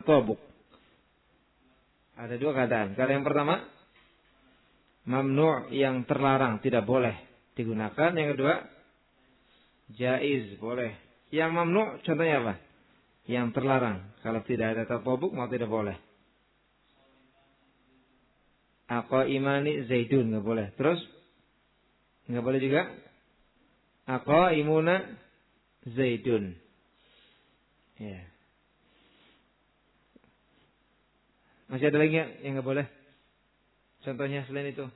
tatabuk. Ada dua keadaan. Keadaan yang pertama, mamnu' yang terlarang, tidak boleh digunakan. Yang kedua, jaiz, boleh. Yang mamnu' contohnya apa? Yang terlarang. Kalau tidak ada tatabuk, mau tidak boleh. Aqaimani zaidun, nggak boleh. Terus nggak boleh juga aqaimuna zaidun. Ya. Masih ada lagi yang nggak boleh? Contohnya selain itu?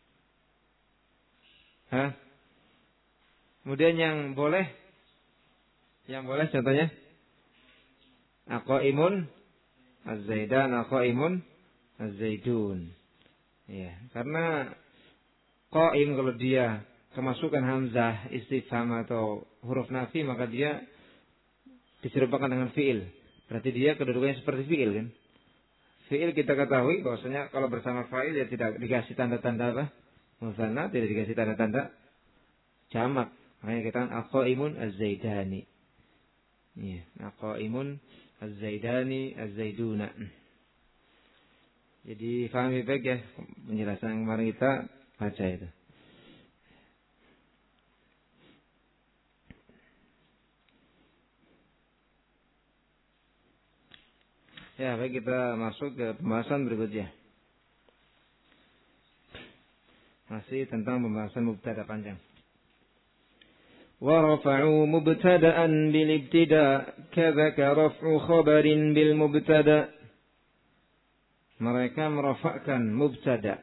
Hah? Kemudian yang boleh contohnya? Aqaimun az-zaidan, aqaimun az-zaidun. Ya, karena qaim kalau dia kemasukan hamzah istifham atau huruf nafi, maka dia diserupakan dengan fiil. Berarti dia kedudukannya seperti fiil kan? Fiil kita ketahui bahwasanya kalau bersama fa'il ya tidak dikasih tanda-tanda apa? Mutsanna, tidak dikasih tanda-tanda jamak. Makanya kita aqaimun az-zaidani. Ya, aqaimun az-zaidani az-zaiduna. Jadi fahami baik ya penjelasan yang kemarin kita baca itu. Ya, baik, kita masuk ke pembahasan berikutnya. Masih tentang pembahasan mubtada panjang. Wa rafa'u mubtada'an bil ibtida' kadzaka raf'u khabarin bil mubtada'. Mereka merafa'kan mubtada'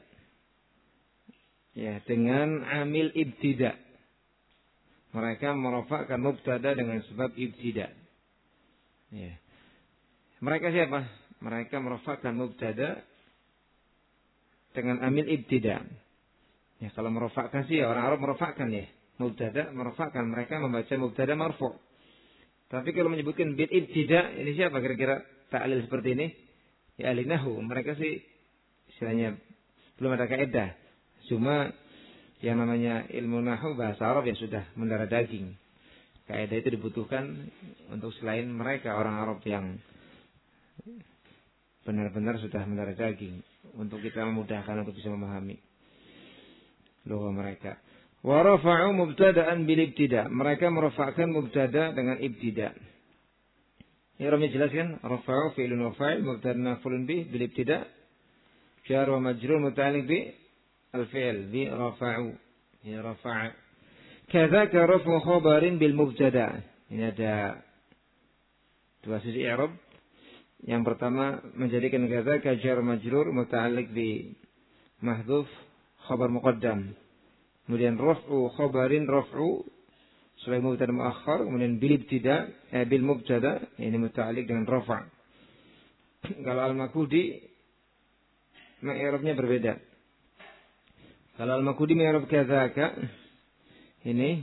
ya dengan amil ibtida'. Mereka merafa'kan mubtada' dengan sebab ibtida'. Ya. Mereka siapa? Mereka merafa'kan mubtada dengan amil ibtida'. Ya, kalau merafa'kan sih orang Arab merafa'kan ya. Mubtada merafa'kan, mereka membaca mubtada marfu'. Tapi kalau menyebutkan bil ibtida', ini siapa kira-kira ta'lil seperti ini? Ya ahli nahwu, mereka sih istilahnya belum ada kaidah. Cuma yang namanya ilmu nahwu bahasa Arab ya sudah mendarah daging. Kaidah itu dibutuhkan untuk selain mereka orang Arab yang benar-benar sudah mendarah daging, untuk kita memudahkan untuk bisa memahami lugah mereka. Wa rafa'u mubtada'an bil ibtida'. Mereka merafa'kan mubtada dengan ibtida'. Ini Ramnya jelaskan, rafa'u fi'lun wa fa'il mubtada' maf'ulun bih bil ibtida', jar wa majrur muta'alliq bi al-fi'l bi rafa'u. Ya rafa'a. Kadzaka raf'u khabarin bil mubtada'. Ini ada dua sisi i'rab. Yang pertama menjadikan kadzaka jar majrur muta'alliq bi mahdhuf khabar muqaddam. Kemudian raf'u khabarin raf'u sebagai mubtada muakhar, kemudian bil ibtida bil mubtada ini muta'alliq dengan rafa'. Kalau al-Makudi i'rabnya berbeda. Kalau al-Makudi i'rab kadzaka ini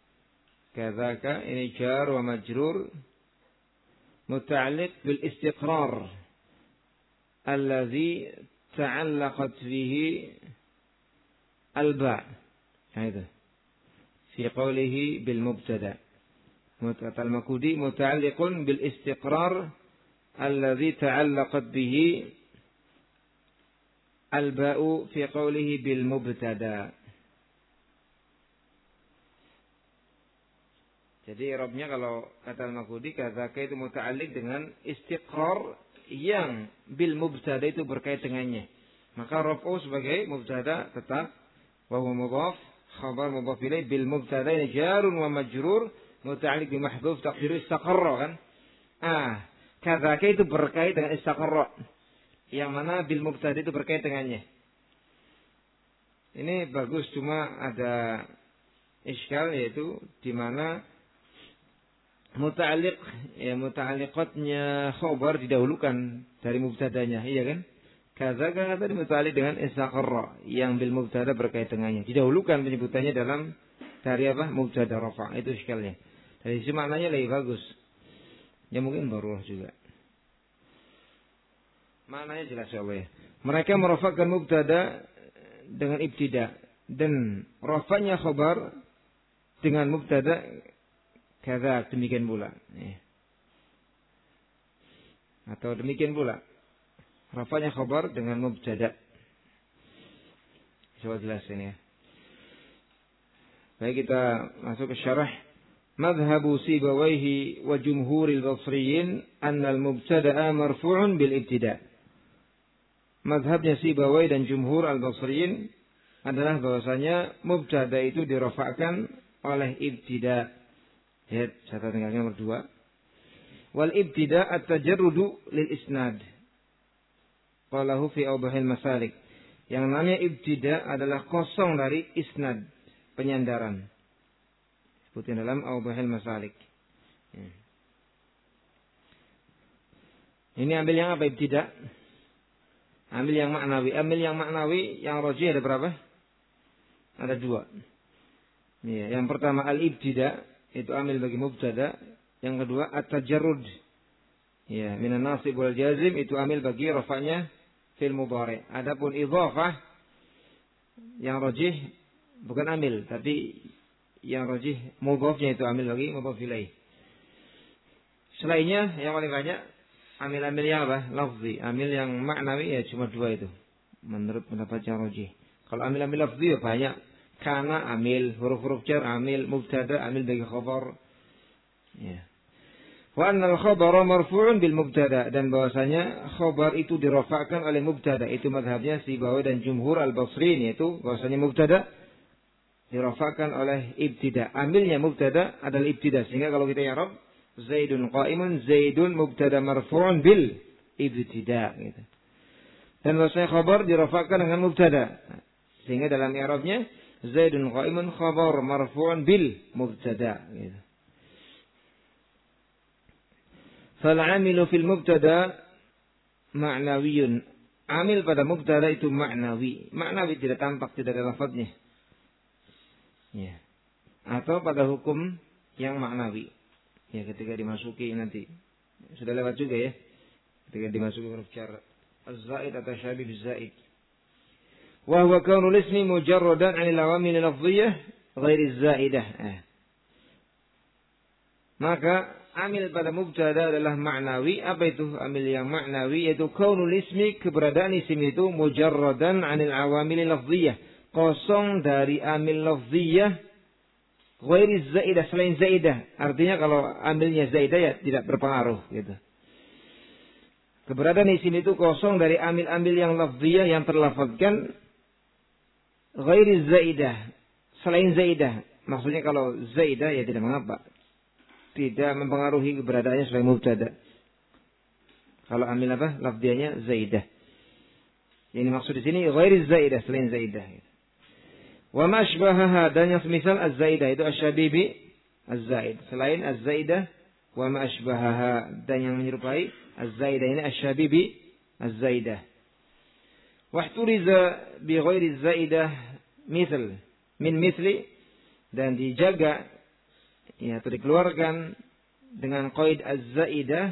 jar wa majrur muta'alliq bil istiqrar alladhi ta'allaqat bihi al-ba'. Itu fi qawlihi bil mubtada. Kata al-Makudi muta'alliqun bil istiqrar alladhi ta'allaqat bihi al-ba'u fi qawlihi bil mubtada. Jadi i'rabnya kalau kata al-Makudi kadzaka itu muta'alliq dengan istiqrar yang bil mubtada itu berkait dengannya. Maka raf'u sebagai mubtada tetap wa huwa mudhaf khabar mudhaf ilaih bil mubtada ini jarun wa majrur muta'alliq bi mahdhuf taqdiru istaqarra kan. Kadzaka itu berkait dengan istaqarra. Yang mana bil mubtada itu berkait dengannya. Ini bagus, cuma ada iskal, yaitu di mana muta'alliqatnya khabar didahulukan dari mubtadanya, iya kan? Kadzaka tadi muta'alliq dengan istaqarra yang bil mubtada berkait dengannya. Didahulukan penyebutannya dalam dari apa? Mubtada rafa'. Itu iskalnya. Dari sisi maknanya lebih bagus. Ya mungkin barulah juga. Maknanya jelas ya Allah ya. Mereka merafa'kan mubtada dengan ibtida dan rafa'nya khabar dengan mubtada kadza, demikian pula. Atau demikian pula rafa'nya khabar dengan mubtada. Coba jelasin ya. Baik, kita masuk ke syarah. Madhabu Sibawayhi wa jumhuril basriyin anna al-mubtada'a marfu'un bil ibtida'. Madhabnya Sibawayh dan jumhur al-basriyin adalah bahwasanya mubtada itu dirafa'kan oleh ibtida'. Lihat catatan kaki nomor 2. Wal ibtida' at-tajarrudu lil isnad. Qalahu fi awdahil masalik. Yang namanya ibtida' adalah kosong dari isnad, penyandaran. Sebutin dalam awdahil masalik. Ini ambil yang apa ibtida'? Ambil yang maknawi. Ambil yang maknawi, yang rajih ada berapa? Ada 2. Ya, yang pertama al-ibtida', itu ambil bagi mubtada. Yang kedua at-tajarrud. Ya, minan nasib wal jazim, itu ambil bagi rafa'nya fil mudhari'. Adapun idhafah yang rajih bukan ambil, tapi yang rajih mudhafnya itu ambil bagi mudhaf ilaih. Selainnya yang paling banyak ambil yang apa? Lafzi. Ambil yang maknawi ya cuma 2 itu. Menurut pendapat yang rajih. Kalau ambil lafzi ya banyak. Kana ambil, huruf-huruf jar ambil, mubtada ambil bagi khabar. Ya. Wa annal khabara marfu'un bil mubtada, dan bahwasanya khabar itu dirafa'kan oleh mubtada. Itu mazhabnya Sibawayh dan jumhur al-basriyin, yaitu bahwasanya mubtada dirafa'kan oleh ibtida. Ambilnya mubtada adalah ibtida, sehingga kalau kita i'rab Zaidun qa'imun, Zaidun mubtada marfu'un bil ibtida gitu. Dan bahwasanya khabar dirafa'kan dengan mubtada. Sehingga dalam i'rabnya Zaidun qa'imun khabar marfu'un bil mubtada gitu. Fal-'amilu fil mubtada ma'nawiyun. Amil pada mubtada itu ma'nawi. Ma'nawi tidak tampak, tidak ada lafadznya. Ya. Atau pada hukum yang ma'nawi. Ya, ketika dimasuki nanti. Sudah lewat juga ya. Ketika dimasuki huruf jar. Az-zaid atau syabih zaid. Wa huwa kaunul ismi mujarradan 'anil awamil lafdhiyyah ghairi zaidah. Maka amil pada mubtada adalah ma'nawi. Apa itu amil yang ma'nawi? Yaitu kaunul ismi, keberadaan isim itu mujarradan 'anil awamil lafdhiyyah, kosong dari amil lafdhiyah ghairi zaidah, selain zaidah. Artinya kalau ambilnya zaidah ya tidak berpengaruh gitu. Keberadaan isim itu kosong dari amil-amil yang lafdhiyah yang terlafazkan ghairi zaidah, selain zaidah. Maksudnya kalau zaidah ya tidak mengapa, tidak mempengaruhi keberadaannya sebagai mubtada. Kalau ambil apa? Lafdhiyahnya zaidah. Ini maksud di sini ghairi zaidah, selain zaidah. Wa ma asbahaha, dan yang semisal az-zaidah itu asy-syabibi az-zaid. Selain az-zaidah wa ma asbahaha, dan yang menyerupai az-zaidah ini asy-syabibi az-zaidah. Wahturiza bi ghairi zaidah misl min misli, dan dijaga ya atau dikeluarkan dengan qaid az-zaidah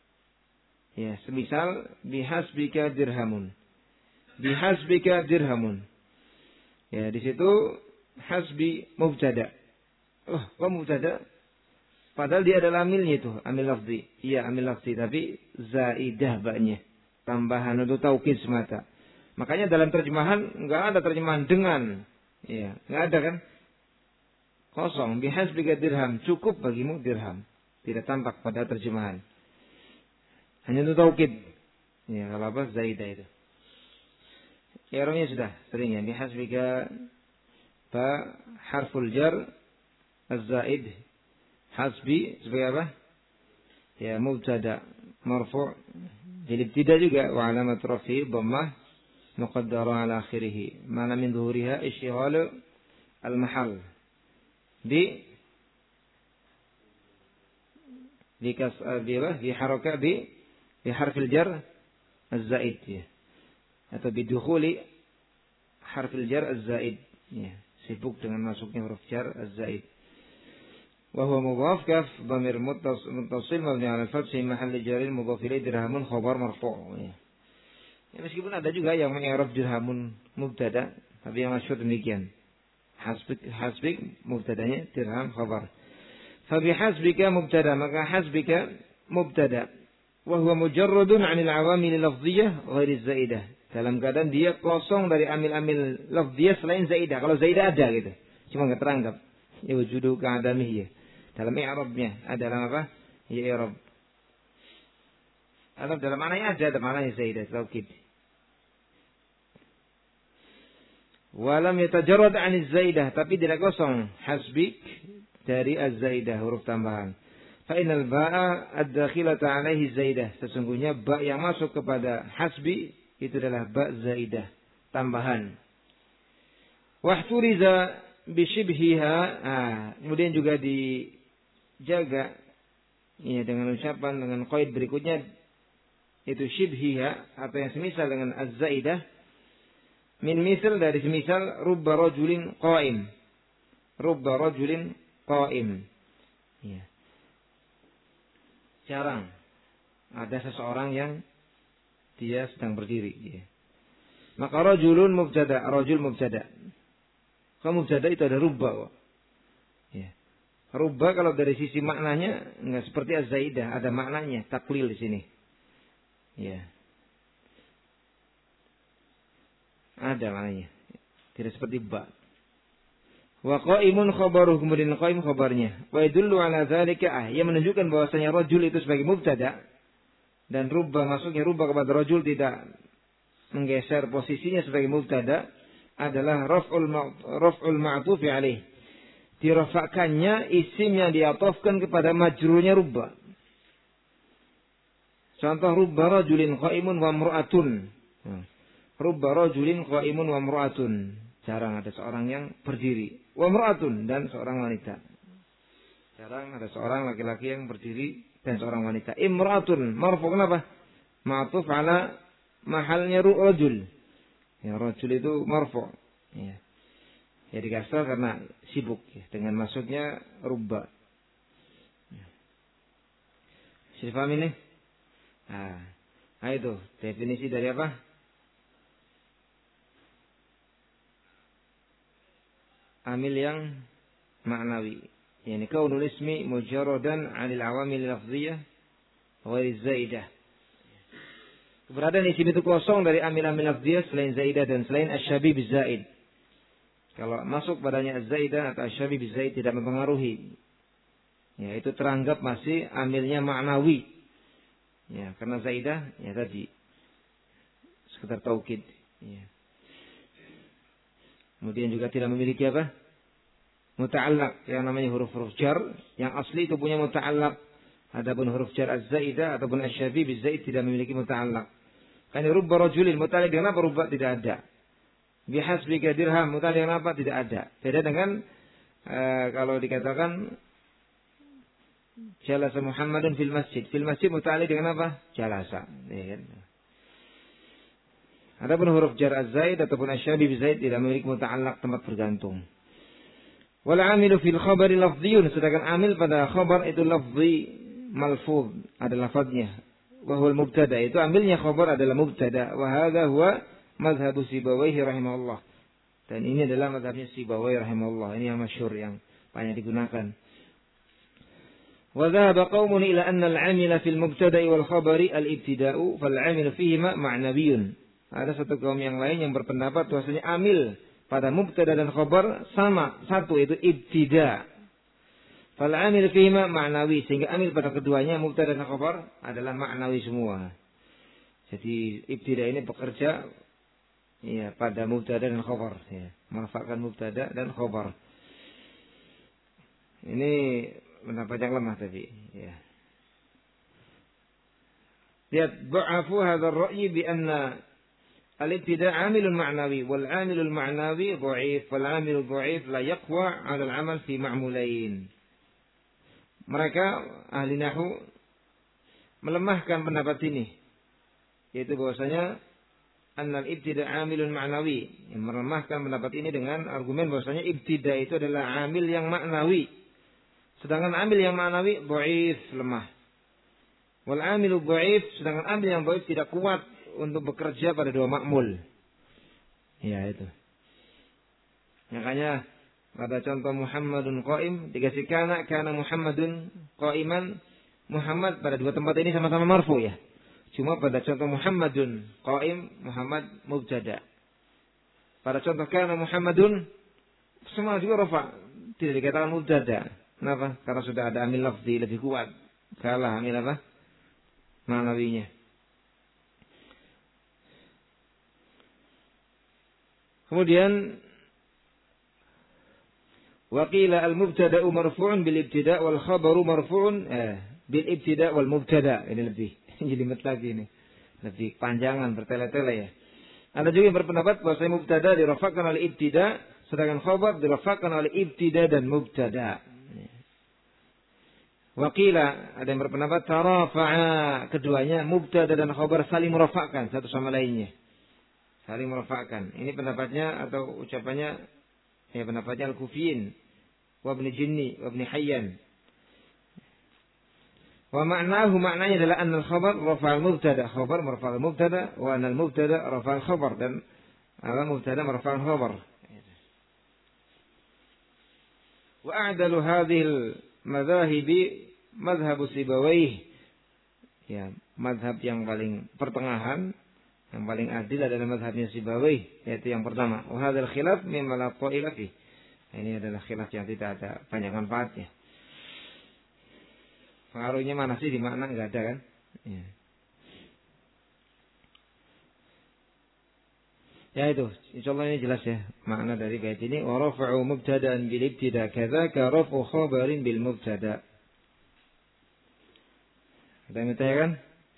ya, semisal bihasbika dirhamun. Bihasbika dirhamun. Ya, di situ hasbi mubtada. Oh, kok mubtada? Padahal dia adalah amilnya itu, amil lafzi. Iya, amil lafzi, tapi zaidah ba'nya. Tambahan untuk taukid semata. Makanya dalam terjemahan enggak ada terjemahan dengan. Iya, enggak ada kan? Kosong. Bihasbika dirham, cukup bagimu dirham. Tidak tampak pada terjemahan. Hanya untuk taukid. Ya, kalau apa zaidah itu. I'rabnya sudah sering ya. Bihasbika fa harful jar az-zaid. Hasbi sebagai apa? Ya, mubtada marfu'. Jadi tidak juga wa alamat rafi dhammah muqaddara ala akhirih. Mana min dhuhuriha ishghal al-mahal. Di haraka bi harfil jar az-zaid ya. Atau bidukhuli harfil jar az-zaid ya, sibuk dengan masuknya huruf jar az-zaid. Wa huwa mudhaf kaf dhamir muttasil mabni 'ala al-fath fi mahalli jarrin mudhaf ilayhi dirhamun khabar marfu' ya. Ya, meskipun ada juga yang mengi'rab dirhamun mubtada, tapi yang masyhur demikian. Hasbik mubtadanya, dirham khabar. Fa bihasbika mubtada, maka hasbika mubtada. wa huwa mujarradun 'anil 'awamil lafdhiyah ghairi zaidah. Dalam keadaan dia kosong dari amil-amil lafdhiyah selain zaidah. Kalau zaidah ada gitu. Cuma enggak teranggap. Ya wujudu ka'adamiyah. Dalam i'rabnya ada dalam apa? Ya i'rab. Atau dalam maknanya ada maknanya zaidah taukid. Walam yatajarrad 'anil zaidah, tapi tidak kosong hasbik dari az-zaidah huruf tambahan. Fa innal ba'a ad-dakhilata 'alaihi zaidah. Sesungguhnya ba yang masuk kepada hasbi itu adalah ba zaidah, tambahan. Wahturiza bishibhiha, kemudian juga dijaga ya dengan ucapan dengan qaid berikutnya itu shibhiha atau yang semisal dengan az-zaidah min misal dari semisal rubba rajulin qa'im. Rubba rajulin qa'im. Ya. Jarang ada seseorang yang dia sedang berdiri. Ya. Maka rajulun mubtada, rajul mubtada. Kalau mubtada itu ada rubba. Ya. Rubba kalau dari sisi maknanya enggak seperti az-zaidah, ada maknanya taklil di sini. Ya. Ada maknanya. Tidak seperti ba. Wa qa'imun khabaruh, kemudian qa'im khabarnya. Wa yadullu ala dzalika, yang menunjukkan bahwasanya rajul itu sebagai mubtada dan rubba masuknya rubba kepada rajul tidak menggeser posisinya sebagai mubtada adalah raf'ul ma'tuf alaih. Dirafakannya isim yang diatofkan kepada majrurnya rubba. Contoh rubba rajulin qa'imun wa imra'atun. Rubba rajulin qa'imun wa imra'atun. Jarang ada seorang yang berdiri. Wa imra'atun, dan seorang wanita. Jarang ada seorang laki-laki yang berdiri dan seorang wanita. Imra'atun marfu, kenapa? Ma'tuf ala mahalnya rajul. Ya, rajul itu marfu. Ya. Ya dikasar karena sibuk ya, dengan masuknya rubba. Ya. Sudah paham ini? Nah itu definisi dari apa? Amil yang maknawi. Yani kaunul ismi mujarradan 'anil awamil lafdhiyah ghairi zaidah. Keberadaan isim itu kosong dari amil-amil lafdhiyah selain zaidah dan selain asy-syabih bizaid. Kalau masuk padanya az-zaidah atau asy-syabih bizaid tidak mempengaruhi. Ya, itu teranggap masih amilnya maknawi. Ya, karena zaidah ya tadi sekedar taukid. Ya. Kemudian juga tidak memiliki apa? Muta'allaq, yang namanya huruf-huruf jar yang asli itu punya muta'allaq. Adapun huruf jar az-zaidah ataupun asy-syabih bizaid tidak memiliki muta'allaq. Kan rubba rajulin muta'allaq dengan apa? Rubba tidak ada. Bihasbika dirham muta'allaq dengan apa? Tidak ada. Beda dengan kalau dikatakan jalasa Muhammadun fil masjid. Fil masjid muta'allaq dengan apa? Jalasa. Ya kan? Adapun huruf jar az-zaid ataupun asy-syabih bizaid tidak memiliki muta'allaq, tempat bergantung. Wal 'amilu fil khabari lafdhiyun, sedangkan amil pada khabar itu lafzi malfuz, ada lafadznya. Wa huwa al-mubtada, itu amilnya khabar adalah mubtada. Wa hadha huwa mazhabu Sibawayhi rahimahullah. Dan ini adalah mazhabnya Sibawayhi rahimahullah. Ini yang masyhur yang banyak digunakan. Wa dhahaba qaumun ila anna al-'amila fil mubtada'i wal khabari al-ibtida'u fal 'amilu fihima ma'nawiyyun. Ada satu kaum yang lain yang berpendapat bahwasanya amil pada mubtada dan khabar sama, satu itu ibtida. Fal amil fihima ma'nawi, sehingga amil pada keduanya mubtada dan khabar adalah ma'nawi semua. Jadi ibtida ini bekerja ya pada mubtada dan khabar ya, merafakkan mubtada dan khabar. Ini pendapat yang lemah tadi ya. Lihat dha'afu hadzal ra'yi bi anna al-ibtida' 'amilun ma'nawi wal 'amilul ma'nawi dha'if wal 'amilul dha'if la yaqwa 'ala al-'amal fi ma'mulain. Mereka ahli nahwu melemahkan pendapat ini, yaitu bahwasanya annal ibtida' 'amilun ma'nawi, yang melemahkan pendapat ini dengan argumen bahwasanya ibtida' itu adalah 'amil yang ma'nawi, sedangkan 'amil yang ma'nawi dha'if, lemah. Wal 'amilul dha'if, sedangkan 'amil yang dha'if tidak kuat untuk bekerja pada dua makmul. Ya itu. Makanya pada contoh Muhammadun qa'im dikasih kana Muhammadun qa'iman Muhammad pada dua tempat ini sama-sama marfu ya. Cuma pada contoh Muhammadun qaim, Muhammad mubtada. Pada contoh kana Muhammadun semua juga rafa, tidak dikatakan mubtada. Kenapa? Karena sudah ada amil lafzi lebih kuat. Kalah amil apa? Ma'nawinya. Kemudian waqila al-mubtada'u marfu'un bil ibtida' wal khabaru marfu'un bil ibtida' wal mubtada'. Ini lebih jelimet lagi ini. Lebih panjangan bertele-tele ya. Ada juga yang berpendapat bahwa mubtada dirafa'kan oleh ibtida', sedangkan khabar dirafa'kan oleh ibtida' dan mubtada'. Waqila ada yang berpendapat tarafa'a, keduanya mubtada dan khabar saling merafa'kan satu sama lainnya. Saling merafa'kan. Ini pendapatnya atau ucapannya pendapatnya Al-Kufiyin wa Ibn Jinni wa Ibn Hayyan. Wa ma'nahu, maknanya adalah annal khabar rafa'al mubtada, khabar marfa'al mubtada, wa annal mubtada rafa'al khabar, dan mubtada marfa'al khabar. Wa a'dalu hadhil madhahibi madhhabu Sibawayh. Ya, madhab yang paling pertengahan, yang paling adil adalah mazhabnya Sibawayh, yaitu yang pertama. Wa hadzal khilaf mimma la qa'ila fi. Ini adalah khilaf yang tidak ada banyak manfaatnya. Pengaruhnya mana sih, di makna enggak ada kan? Ya. Ya itu, insyaallah ini jelas ya makna dari bait ini. Wa rafa'u mubtada'an bil ibtida' kadzaka rafu khabarin bil mubtada'. Ada yang bertanya kan?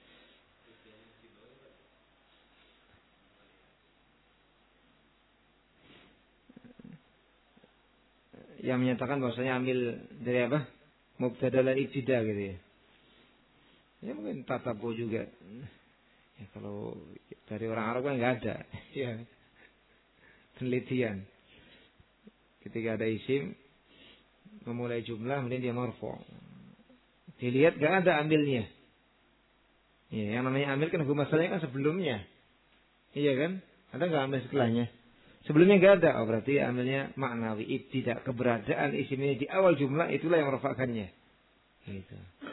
Yang menyatakan bahwasanya ambil dari apa? Mubtada dan ibtida gitu ya. Ya mungkin tatabu juga. Ya kalau dari orang Arab kan enggak ada. Ya. Penelitian. Ketika ada isim memulai jumlah kemudian dia marfu'. Dilihat enggak ada ambilnya. Ya, yang namanya ambil kan hukum asalnya kan sebelumnya. Iya kan? Ada enggak ambil setelahnya? Sebelumnya enggak ada, berarti ambilnya maknawi, ibtida, keberadaan isim ini di awal jumlah itulah yang merafa'kannya. Gitu.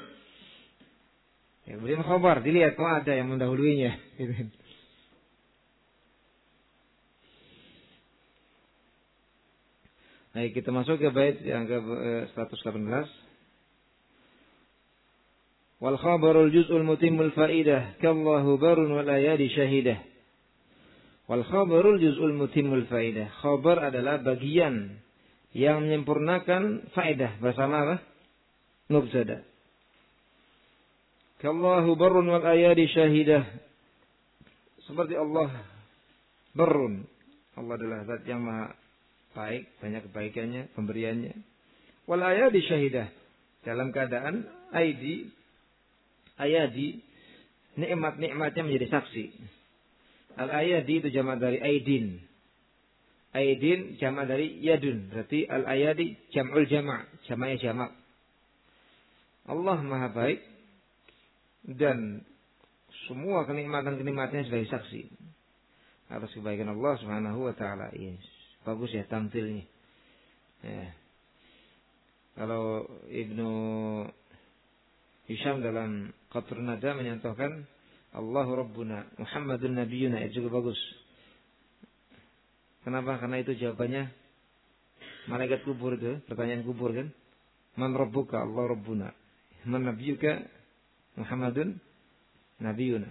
Ya, kemudian khabar, dilihat kok ada yang mendahuluinya. Gitu. Baik, kita masuk ke bait yang ke 118. Wal khabarul juz'ul mutimmul faidah, kallahu barun wal ayadi syahidah. Wal khabarul juz'ul mutimmul faidah. Khabar adalah bagian yang menyempurnakan faedah bersama apa? Mubtada. Kallahu barrun wal ayadi syahidah. Seperti Allah barrun. Allah adalah zat yang maha baik, banyak kebaikannya, pemberiannya. Wal ayadi syahidah. Dalam keadaan ayadi nikmat-nikmatnya menjadi saksi. Al-ayadi itu jamak dari aidin. Aidin jamak dari yadun. Berarti al-ayadi jam'ul jamak. Jamaknya jamak. Allah maha baik. Dan semua kenikmatan-kenikmatannya sebagai saksi atas kebaikan Allah subhanahu wa ta'ala. Yes. Bagus ya tampilnya. Ya. Kalau Ibnu Hisham dalam Qatrun Nada menyatakan Allahu Rabbuna, Muhammadun Nabiyuna, itu juga bagus. Kenapa? Karena itu jawabannya malaikat kubur itu, pertanyaan kubur kan. Man Rabbuka? Allah Rabbuna. Man Nabiyuka? Muhammadun Nabiyuna.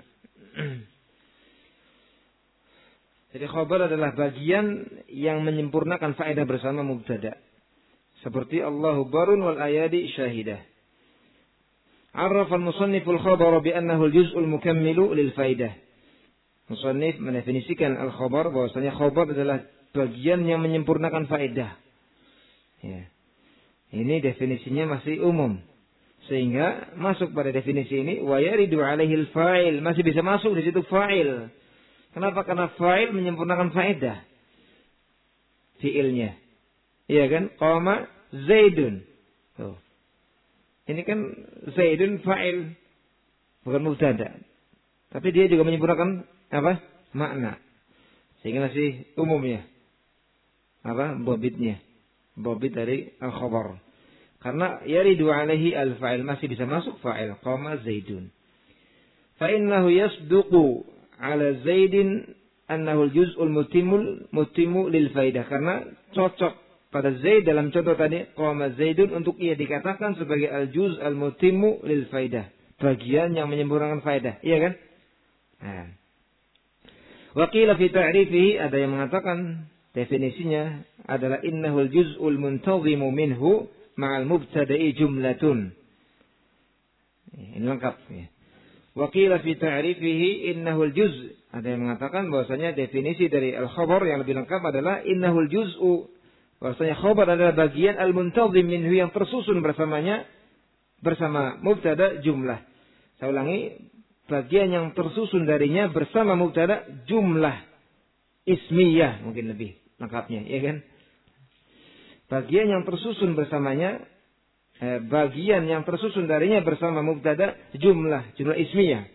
Jadi khabar adalah bagian yang menyempurnakan faedah bersama mubtada. Seperti Allahu barun wal ayadi syahidah. Arraf al-musannif al-khabar bi'annahu al-juz'ul mukammilu lil faidah. Musannif mendefinisikan al-khabar bahwasanya khabar adalah bagian yang menyempurnakan faedah. Ya. Ini definisinya masih umum. Sehingga masuk pada definisi ini wa yaridu alaihi al-fa'il, masih bisa masuk di situ fa'il. Kenapa? Karena fa'il menyempurnakan faedah fi'ilnya. Iya kan? Qama Zaidun. Tuh. Ini kan Zaidun fa'il, bukan mubtada. Tapi dia juga menyempurnakan apa? Makna. Sehingga masih umumnya. Apa? Bobitnya. Bobit dari al-khabar. Karena yaridu alaihi al-fa'il, masih bisa masuk fa'il. Qama Zaidun. Fa innahu yasduqu ala Zaidin annahu al-juz'ul mutimmu lil faidah. Karena cocok pada Zaid dalam contoh tadi qama Zaidun untuk ia dikatakan sebagai al-juz' al-mutimmu lil faidah. Bagian yang menyempurnakan faedah. Iya kan? Nah. Wa qila fi ta'rifihi, ada yang mengatakan definisinya adalah innahul juz'ul muntazimu minhu ma'al mubtada'i jumlatun. Ini lengkap ya. Wa qila fi ta'rifihi innahul juz', ada yang mengatakan bahwasanya definisi dari al-khabar yang lebih lengkap adalah innahul juz'u, bahwasanya khabar adalah bagian al-muntazim minhu yang tersusun bersamanya bersama mubtada jumlah. Saya ulangi, bagian yang tersusun darinya bersama mubtada jumlah ismiyah, mungkin lebih lengkapnya, ya kan? Bagian yang tersusun bersamanya, bagian yang tersusun darinya bersama mubtada jumlah ismiyah.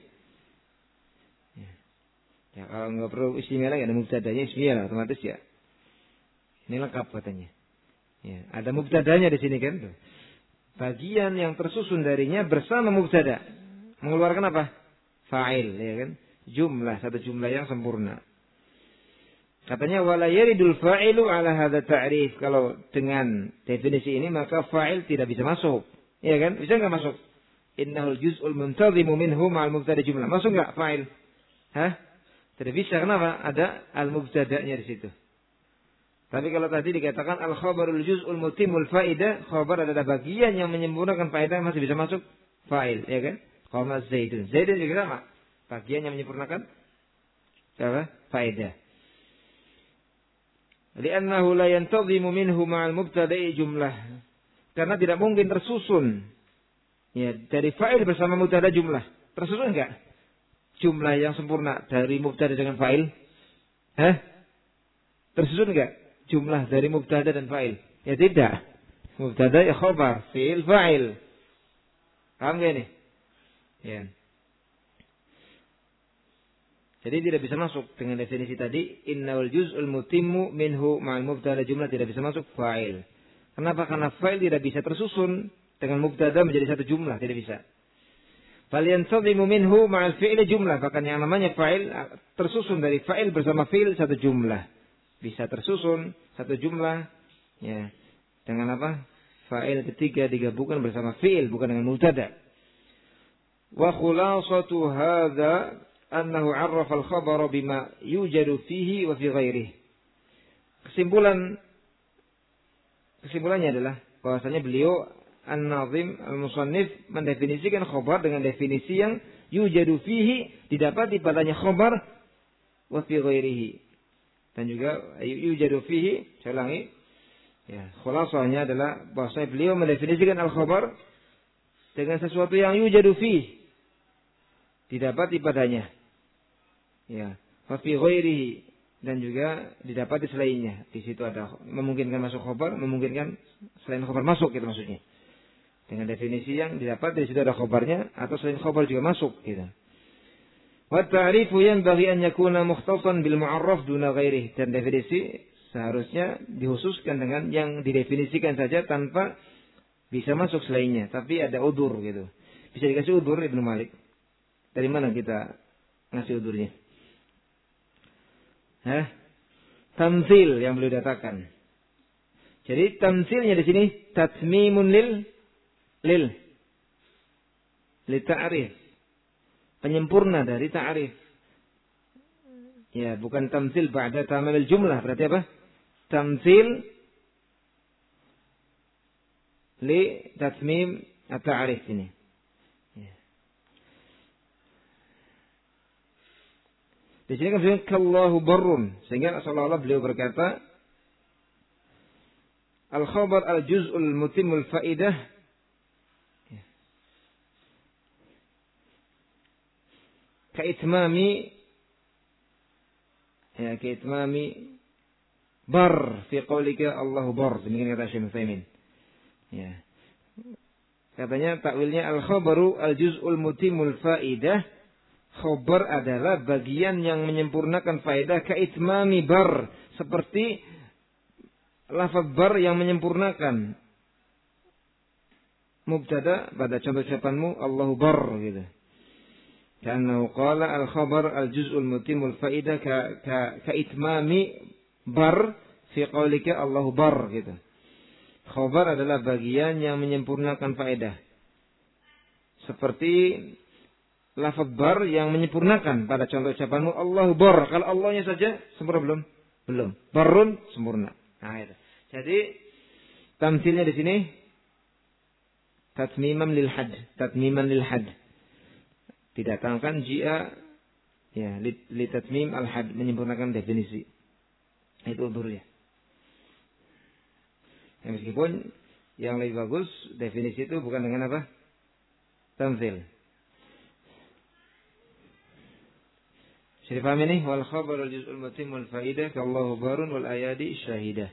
Ya, kalau nggak perlu ismiyah lagi, ada mubtadanya ismiyah lah, otomatis ya. Ini lengkap katanya. Ya, ada mubtadanya di sini kan? Bagian yang tersusun darinya bersama mubtada mengeluarkan apa? Fa'il, ya kan? Jumlah, satu jumlah yang sempurna. Katanya wala yaridul fa'ilu ala hadza ta'rif. Kalau dengan definisi ini maka fa'il tidak bisa masuk. Ya kan? Bisa enggak masuk? Innahul juz'ul muntazimu minhu ma'al mubtada jumlah. Masuk enggak fa'il? Hah? Tidak bisa. Kenapa? Ada al-mubtada'nya di situ. Tapi kalau tadi dikatakan al-khabarul juz'ul mutimul faidah, khabar adalah bagian yang menyempurnakan faedah, masih bisa masuk fa'il, ya kan? Qama Zaidun. Zaidun juga sama. Bagian yang menyempurnakan apa? Faedah. Li'annahu la yantazimu minhu ma'al mubtada'i jumlah. Karena tidak mungkin tersusun ya dari fa'il bersama mubtada jumlah. Tersusun enggak? Jumlah yang sempurna dari mubtada dengan fa'il? Hah? Tersusun enggak? Jumlah dari mubtada dan fa'il? Ya tidak. Mubtada ya khabar, fi'il, fa'il. Paham gak ini? Ya. Jadi tidak bisa masuk dengan definisi tadi. Innal juz'ul mutimmu minhu ma'al mubtada jumlah, tidak bisa masuk fa'il. Kenapa? Karena fa'il tidak bisa tersusun dengan mubtada menjadi satu jumlah. Tidak bisa. Fal yantazimu minhu ma'al fi'il jumlah. Bahkan yang namanya fa'il tersusun dari fa'il bersama fi'il satu jumlah. Bisa tersusun satu jumlah ya dengan apa? Fa'il ketiga digabungkan bersama fi'il, bukan dengan mubtada. Wa khulasatu hadza annahu 'arrafa al-khabara bima yujadu fihi wa fi ghairihi. Kesimpulannya adalah bahwasanya beliau An-Nazim Al-Musannif mendefinisikan khabar dengan definisi yang yujadu fihi, didapati padanya khabar, wa fi ghairihi, dan juga yujadu fihi, saya ulangi ya, khulasahnya adalah bahwa beliau mendefinisikan al-khabar dengan sesuatu yang yujadu fihi, didapati padanya ya, wa fi ghairihi, dan juga didapati selainnya. Di situ ada memungkinkan masuk khabar, memungkinkan selain khabar masuk, gitu maksudnya. Dengan definisi yang didapat di situ ada khabarnya atau selain khabar juga masuk, gitu. Wa ta'rifu yanbaghi an yakuna mukhtassan bil mu'arraf duna ghairihi, dan definisi seharusnya dikhususkan dengan yang didefinisikan saja tanpa bisa masuk selainnya, tapi ada udzur gitu. Bisa dikasih udzur Ibnu Malik. Dari mana kita ngasih udzurnya? Tamtsil yang beliau datakan. Jadi tamtsilnya di sini tatmimun lil ta'rif. Penyempurna dari ta'rif. Ya, bukan tamtsil ba'da tamamil jumlah. Berarti apa? Tamtsil li tatmim at-ta'rif ini. Ya. Di sini kan beliau kallahu barrun, sehingga seolah-olah beliau berkata al-khabar al-juz'ul mutimul faidah kaitmami bar fi qaulika Allahu bar, demikian kata Syekh Utsaimin. Ya. Katanya takwilnya al-khabaru al-juz'ul mutimul faidah, khabar adalah bagian yang menyempurnakan faedah, kaitmami bar, seperti lafaz bar yang menyempurnakan mubtada pada contoh ucapanmu Allahu bar gitu. Karena qala al-khabar al-juz'ul mutimul faidah ka itmami bar fi qaulika Allahu bar gitu. Khabar adalah bagian yang menyempurnakan faedah. Seperti lafaz bar yang menyempurnakan pada contoh ucapanmu Allahu bar. Kalau Allahnya saja sempurna belum? Belum. Barun sempurna. Nah itu. Jadi tamtsilnya di sini tatmiman lil had. Tatmiman lil had. Didatangkan jia ya li tatmim al had, menyempurnakan definisi. Itu udhurnya. Ya, meskipun yang lebih bagus definisi itu bukan dengan apa? Tamtsil. Sudah paham ini? Wal khabar al juz'ul mutim wal faidah kallahu barun wal ayadi syahidah.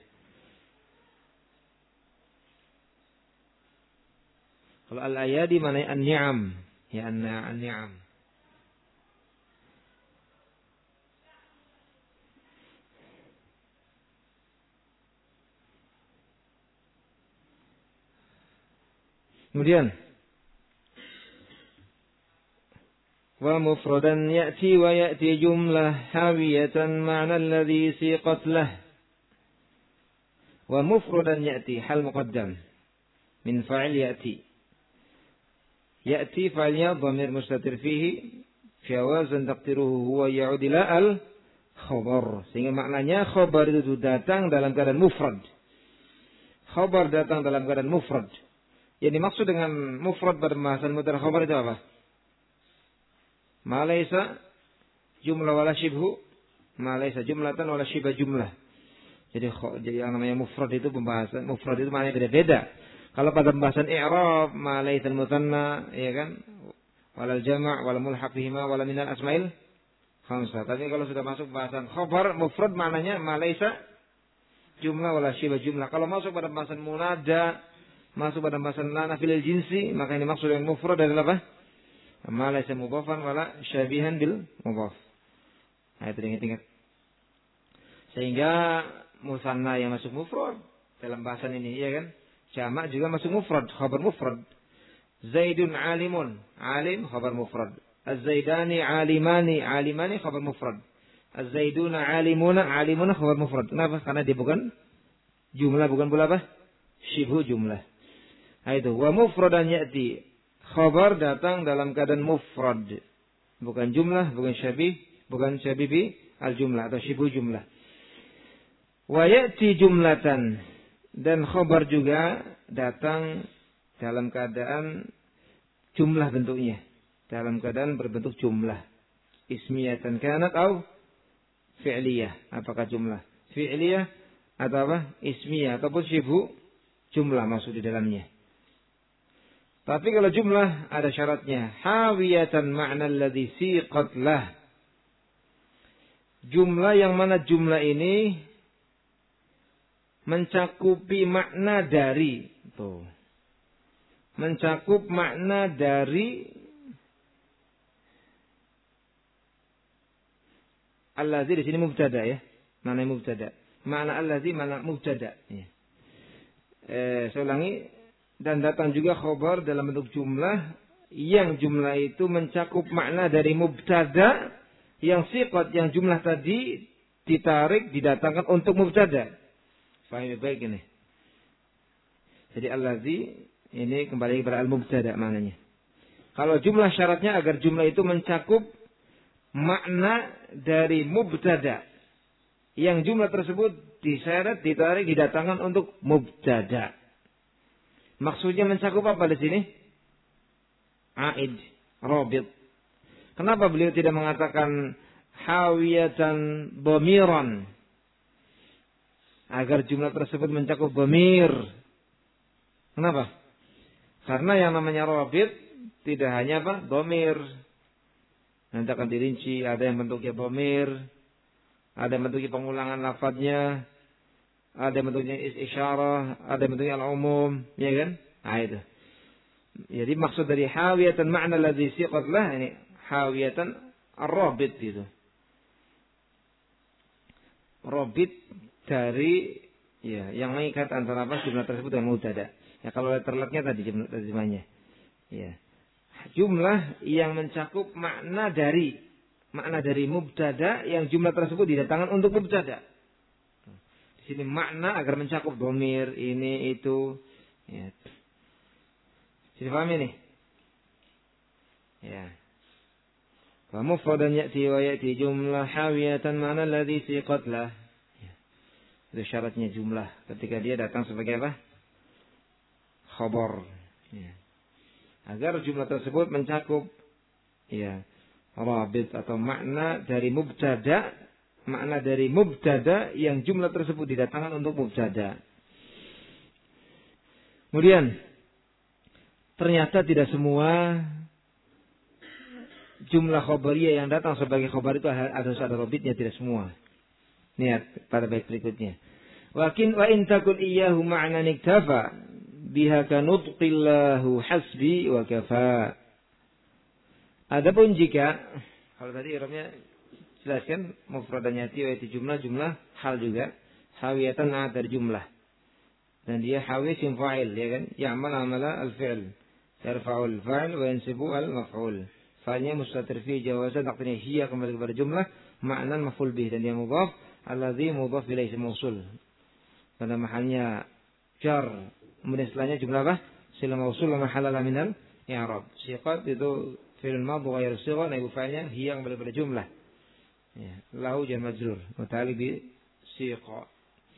Kalau al ayadi maknanya an-ni'am. Ya an-ni'am. Kemudian wa mufradan ya'ti wa ya'ti jumlah hawiyatan ma'na alladhi siqat lah. Wa mufradan ya'ti hal muqaddam min fa'il ya'ti. Ya'ti fa'ilnya dhamir mustatir fihi jawazan taqdiruhu huwa ya'ud ila al khabar. Sehingga maknanya khabar itu datang dalam keadaan mufrad. Khabar datang dalam keadaan mufrad. Yang dimaksud dengan mufrad pada pembahasan mubtada khabar itu apa? Ma laisa jumlah wala shibhu, ma laisa jumlatan wala shibha jumlah. Jadi yang namanya mufrad itu pembahasan mufrad itu maknanya beda-beda. Kalau pada pembahasan i'rab ma laisa mutanna, ya kan? Walal jama' wal mulhaq bihima wala minal asma'il khamsah. Tapi kalau sudah masuk pembahasan khabar mufrad maknanya ma laisa jumlah wala shibha jumlah. Kalau masuk pada pembahasan munada, masuk pada pembahasan lana filil jinsi, maka ini maksud yang mufrad adalah apa? Ma laysa mudhafan wala syabihan bil mudhaf. Nah, itu ingat-ingat. Sehingga musanna yang masuk mufrad dalam bahasan ini, ya kan? Jamak juga masuk mufrad, khabar mufrad. Zaidun alimun, alim khabar mufrad. Az-zaidani alimani, alimani khabar mufrad. Az-zaiduna alimuna, alimuna khabar mufrad. Kenapa? Karena dia bukan jumlah, bukan pula apa? Syibhu jumlah. Nah itu. Wa mufradan ya'ti. Khabar datang dalam keadaan mufrad. Bukan jumlah, bukan syabih bi al-jumlah atau syibhu jumlah. Wa ya'ti jumlatan. Dan khabar juga datang dalam keadaan jumlah bentuknya. Dalam keadaan berbentuk jumlah. Ismiyatan kanat atau fi'liyah. Apakah jumlah fi'liyah atau apa? Ismiyah ataupun syibhu jumlah masuk di dalamnya. Tapi kalau jumlah ada syaratnya. Hawiyatan ma'na alladhi siqat lah. Jumlah yang mana jumlah ini mencakupi makna dari. Tuh. Mencakup makna dari alladhi di sini mubtada ya. Mana mubtada? Makna alladhi mana mubtada. Ya. Saya ulangi. Dan datang juga khabar dalam bentuk jumlah yang jumlah itu mencakup makna dari mubtada yang sifat yang jumlah tadi ditarik didatangkan untuk mubtada. Faham baik ini. Jadi allazi ini kembali kepada al-mubtada maknanya. Kalau jumlah syaratnya agar jumlah itu mencakup makna dari mubtada yang jumlah tersebut diseret ditarik didatangkan untuk mubtada. Maksudnya mencakup apa di sini? Aid, rabit. Kenapa beliau tidak mengatakan hawiyatan dhamiran? Agar jumlah tersebut mencakup dhamir. Kenapa? Karena yang namanya rabit tidak hanya apa? Dhamir. Nanti akan dirinci, ada yang bentuknya dhamir, ada yang bentuknya pengulangan lafadznya, ada bentuknya isyarah, ada bentuknya al-umum, ya kan? Nah itu. Jadi maksud dari hawiyatan ma'na alladhi siqat lah ini hawiyatan ar-rabit gitu. Rabit dari ya yang mengikat antara apa jumlah tersebut dengan mubtada. Ya kalau letternya tadi terjemahnya. Ya. Jumlah yang mencakup makna dari mubtada yang jumlah tersebut didatangkan untuk mubtada. Di sini makna agar mencakup dhamir ini itu. Ya. Jadi paham ini? Ya. Wa mufradan ya'ti wa ya'ti jumlah hawiyatan ma'na alladhi siqat lah. Ya. Itu syaratnya jumlah ketika dia datang sebagai apa? Khabar. Ya. Agar jumlah tersebut mencakup ya rabit atau makna dari mubtada yang jumlah tersebut didatangkan untuk mubtada. Kemudian ternyata tidak semua jumlah khabariyah yang datang sebagai khabar itu harus ada rabitnya, tidak semua. Lihat pada bait berikutnya. Wa in takun iyyahu ma'nan iktafa biha kanutqillahu hasbi wa kafa. Adapun jika kalau tadi i'rabnya jelaskan mufradannya yaitu jumlah hal juga hawiyatan dari jumlah. Dan dia hawi isim fa'il ya kan? Ya'mal amala al-fi'l. Yarfa'ul fa'il wa yansibu al-maf'ul. Fa'ilnya mustatir fi jawazan artinya hiya kembali kepada jumlah ma'nan maf'ul bih dan dia mudhaf alladzi mudhaf ilaihi ism mausul. Pada mahalnya jar. Kemudian setelahnya jumlah apa? Sila mausul wa mahallala minal i'rab. Siqat itu fi'il madhi wa ghairu sigha, naibu fa'ilnya hiya kembali kepada jumlah. Ya, lahu jar majrur muta'alliq bi siqa.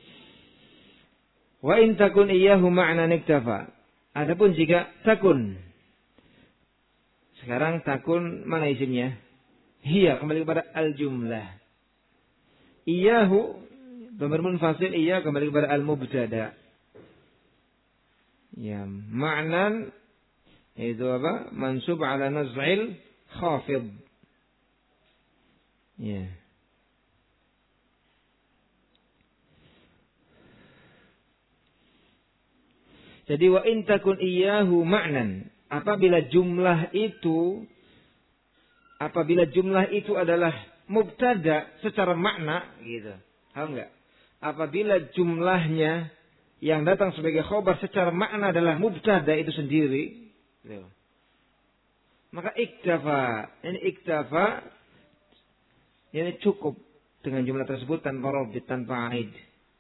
Wa in takun iyyahu ma'nan iktafa. Adapun jika takun. Sekarang takun mana isimnya? Hiya kembali kepada al-jumlah. Iyyahu dhamir munfasil iya kembali kepada al-mubtada. Ya, ma'nan itu apa? Mansub ala naz'il khafid. Ya. Jadi wa in takun iyyahu ma'nan, apabila jumlah itu adalah mubtada secara makna gitu. Paham enggak? Apabila jumlahnya yang datang sebagai khabar secara makna adalah mubtada itu sendiri, gitu. Maka iktafa. Ini cukup dengan jumlah tersebut tanpa rabit, tanpa aid.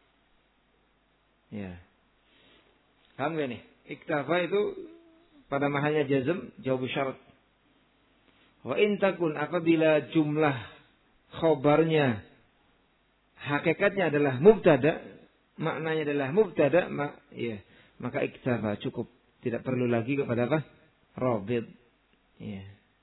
Ya. Paham gak nih? Iktafa itu pada mahalnya jazm, jawab syarat. Wa in takun, apabila jumlah khabarnya hakikatnya adalah mubtada, maknanya adalah mubtada, maka iktafa cukup, tidak perlu lagi kepada apa? Rabit. Ya.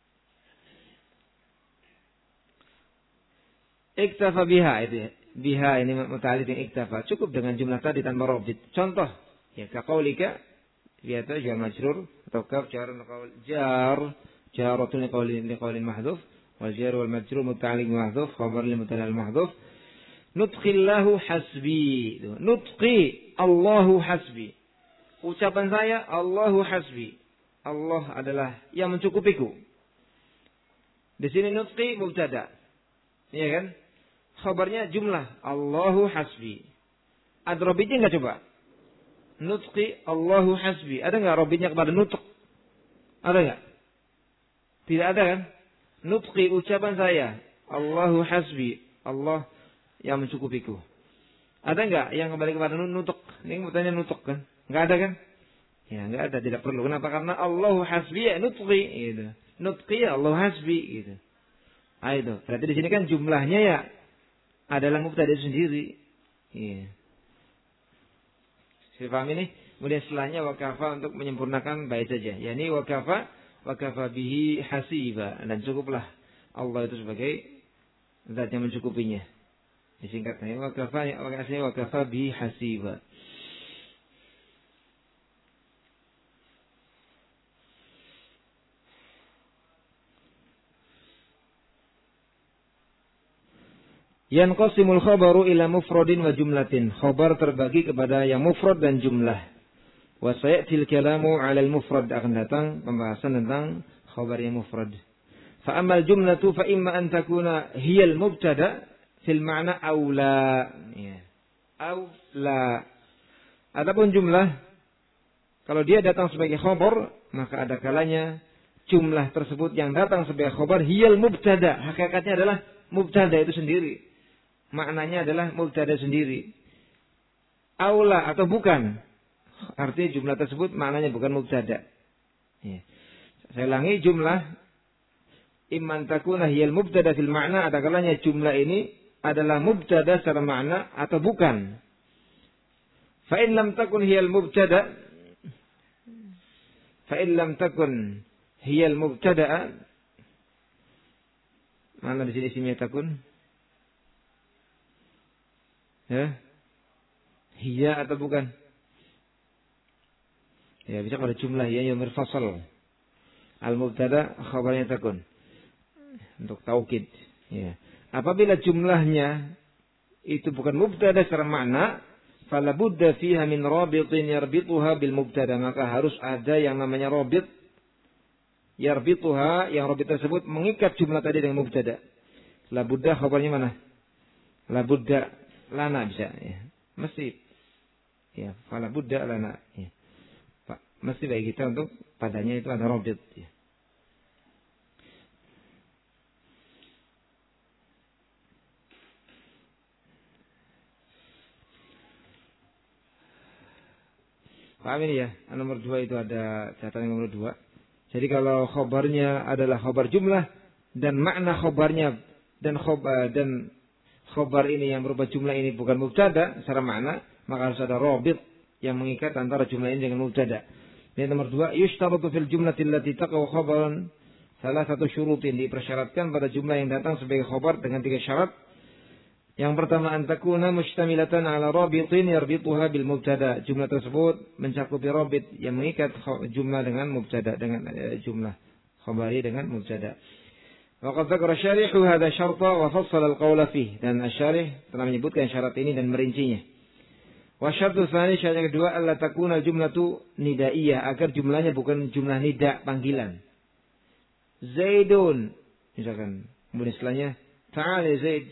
Iktafa biha itu ya. Biha ini muta'alliq dengan iktafa, cukup dengan jumlah tadi tanpa rabit. Contoh ya, kaqaulika biata jar majrur atau kaf jaratun liqaulin mahdhuf wal jar wal majrur muta'alliq mahdhuf khabar li muta'al mahdhuf nutqillahu hasbi. Nutqi Allahu hasbi. Ucapan saya Allahu hasbi. Allah adalah yang mencukupiku. Di sini nutqi mubtada. Iya kan? Khabarnya jumlah Allahu hasbi. Ada rabitnya enggak coba? Nutqi Allahu hasbi. Ada enggak rabitnya kepada nutq? Ada enggak? Tidak ada kan? Nutqi ucapan saya Allahu hasbi. Allah yang mencukupiku. Ada enggak yang kembali kepada nutq? Ini bertanya nutq kan? Enggak ada kan? Ya enggak ada, tidak perlu. Kenapa? Karena Allahu hasbi ya nutqi gitu. Nutqi ya Allahu hasbi gitu. Ah itu. Berarti di sini kan jumlahnya ya adalah mubtada sendiri. Iya. Saya paham ini? Kemudian setelahnya wakafa untuk menyempurnakan bait saja. Yani wakafa bihi hasiba. Dan cukuplah Allah itu sebagai zat yang mencukupinya. Disingkatnya wakafa bihi hasiba. Yanqasimul khabaru ila mufradin wa jumlatin. Khabar terbagi kepada yang mufrad dan jumlah. Wa sayatil kalamu 'ala al-mufrad, akan datang pembahasan tentang khabar yang mufrad. Fa ammal jumlatu fa imma an takuna hiya al-mubtada fil ma'na aw la. Ya. Aw la. Adapun jumlah Kalau dia datang sebagai khabar, maka ada kalanya jumlah tersebut yang datang sebagai khabar hiyal mubtada. Hakikatnya adalah mubtada itu sendiri. Maknanya adalah mubtada sendiri. Aula atau bukan. Artinya jumlah tersebut maknanya bukan mubtada. Ya. Saya ulangi, jumlah imman takuna hiyal mubtada fil makna, ada kalanya jumlah ini adalah mubtada secara makna atau bukan. Fa in lam takun hiyal mubtada, fa in lam takun hiyal mubtada, mana di sini isimnya takun? Ya. Hiya atau bukan? Ya, bisa pada jumlah ya yang berfasal. Al-mubtada khabarnya takun. Untuk taukid. Ya. Apabila jumlahnya itu bukan mubtada secara makna, fala budda fiha min rabitin yarbituha bil mubtada, maka harus ada yang namanya rabit yarbituha, yang rabit tersebut mengikat jumlah tadi dengan mubtada. La budda khabarnya mana? La budda lana bisa ya. Mesti ya, fala budda lana ya. Pak, mesti bagi kita untuk padanya itu ada rabit ya. Paham ini ya? Nomor 2 itu ada catatan nomor 2. Jadi kalau khobarnya adalah khobar jumlah dan makna khobarnya dan khobar ini yang berupa jumlah ini bukan mubtada secara makna, maka harus ada rabit yang mengikat antara jumlah ini dengan mubtada. Dan nomor 2, yushtaratu fil jumlati allati taqau khabaran salah satu syurutin, dipersyaratkan pada jumlah yang datang sebagai khobar dengan 3 syarat. Yang pertama, antakuna mustamilatan ala rabitin yarbituha bil mubtada. Jumlah tersebut mencakupi rabit yang mengikat jumlah dengan mubtada, dengan jumlah khabari dengan mubtada. Wa qad dzakara syarihu hadha syarta wa fassala al-qawla fihi. Dan asy-syarih telah menyebutkan syarat ini dan merincinya. Wa syartu tsani, syarat yang kedua, alla takuna jumlatu nidaiyah, agar jumlahnya bukan jumlah nida panggilan. Zaidun misalkan, kemudian setelahnya ta'ala Zaid.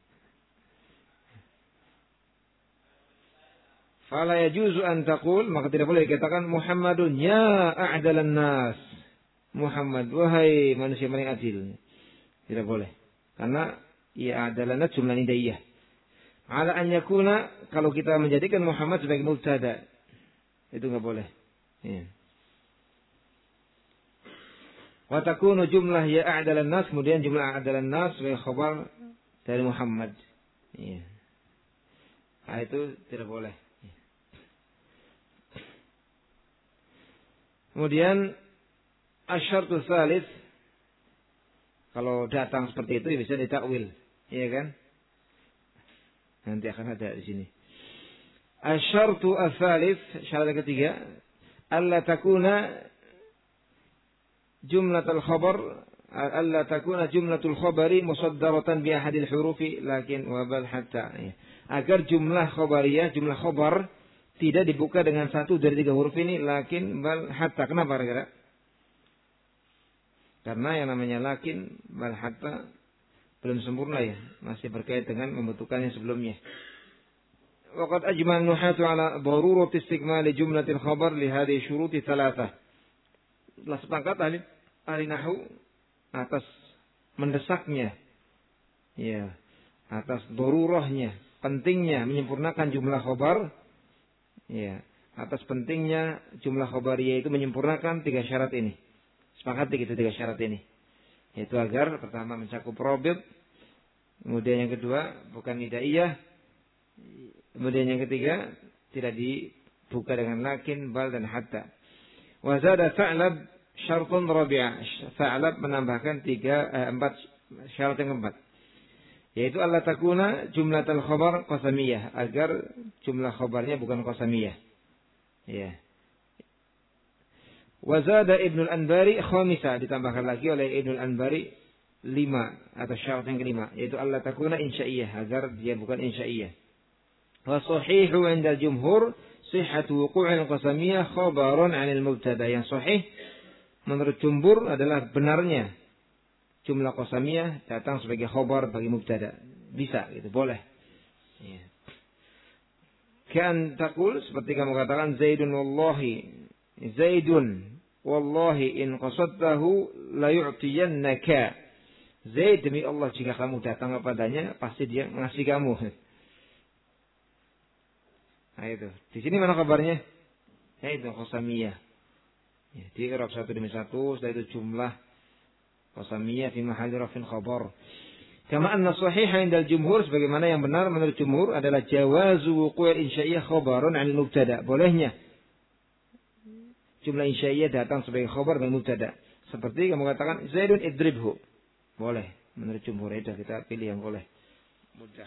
Fala yajuzu an taqul, maka tidak boleh dikatakan Muhammadun ya a'dalan nas. Muhammad, wahai manusia paling adil. Tidak boleh. Karena ya adalan nas jumlah nidaiyah. Ala an yakuna, kalau kita menjadikan Muhammad sebagai mubtada, itu enggak boleh. Ya. Wa takunu jumlah ya a'dalan nas, kemudian jumlah a'dalan nas sebagai khabar dari Muhammad. Ya. Nah, itu tidak boleh. Kemudian asyartu tsalits, kalau datang seperti itu bisa ditakwil, iya kan? Nanti akan ada di sini. Asyartu tsalits, syarat yang ketiga, alla takuna jumlatul khabar, alla takuna jumlatul khabari musaddaratan bi ahadil hurufi lakin wa bal hatta. Agar jumlah khabariyah, jumlah khabar tidak dibuka dengan satu dari 3 huruf ini, lakin bal hatta. Kenapa kira-kira? Karena yang namanya lakin bal hatta belum sempurna ya, masih berkait dengan membutuhkannya sebelumnya. Waqad ajma' an-nuhatu ala darurati istikmali jumlatil khabar li hadhihi syuruti thalathah. Telah sepakat ahli nahwu atas mendesaknya, ya, atas darurahnya, pentingnya menyempurnakan jumlah khabar. Ya, atas pentingnya jumlah khabariyah itu menyempurnakan 3 syarat ini. Sepakat gitu 3 syarat ini. Yaitu agar pertama mencakup rabit, kemudian yang kedua bukan nidaiyah, kemudian yang ketiga tidak dibuka dengan lakin, bal dan hatta. Wa zada Tha'lab syartun rabi'ah. Tha'lab menambahkan 4 syarat yang keempat. Yaitu alla takuna jumlatul khabar qasamiyah, agar jumlah khabarnya bukan qasamiyah. Ya. Wa zada Ibnu al-Anbari khamisa, ditambahkan lagi oleh Ibnu al-Anbari 5 atau syarat yang kelima, yaitu alla takuna insya'iyah, agar dia bukan insya'iyah. Wa sahihu 'inda al-jumhur sihhatu wuqu'il qasamiyah khabaran 'anil mubtada. Yang sahih menurut jumhur adalah benarnya jumlah qasamiyah datang sebagai khabar bagi mubtada. Bisa, gitu, boleh. Ya. Kan taqul, seperti kamu katakan Zaidun wallahi Zaidun wallahi in qasadtahu la yu'tiyannaka. Zaid, demi Allah jika kamu datang kepadanya pasti dia ngasih kamu. Nah itu. Di sini mana kabarnya? Ya itu qasamiyah. Ya, di i'rab satu demi satu, setelah itu jumlah qasamiyah fi mahalli rafin khabar. Kama anna sahiha indal jumhur, sebagaimana yang benar menurut jumhur adalah jawazu wuqu'il insya'iyah khabarun 'anil mubtada. Bolehnya jumlah insya'iyah datang sebagai khabar dan mubtada. Seperti kamu katakan Zaidun idribhu. Boleh menurut jumhur, itu kita pilih yang boleh. Mudah.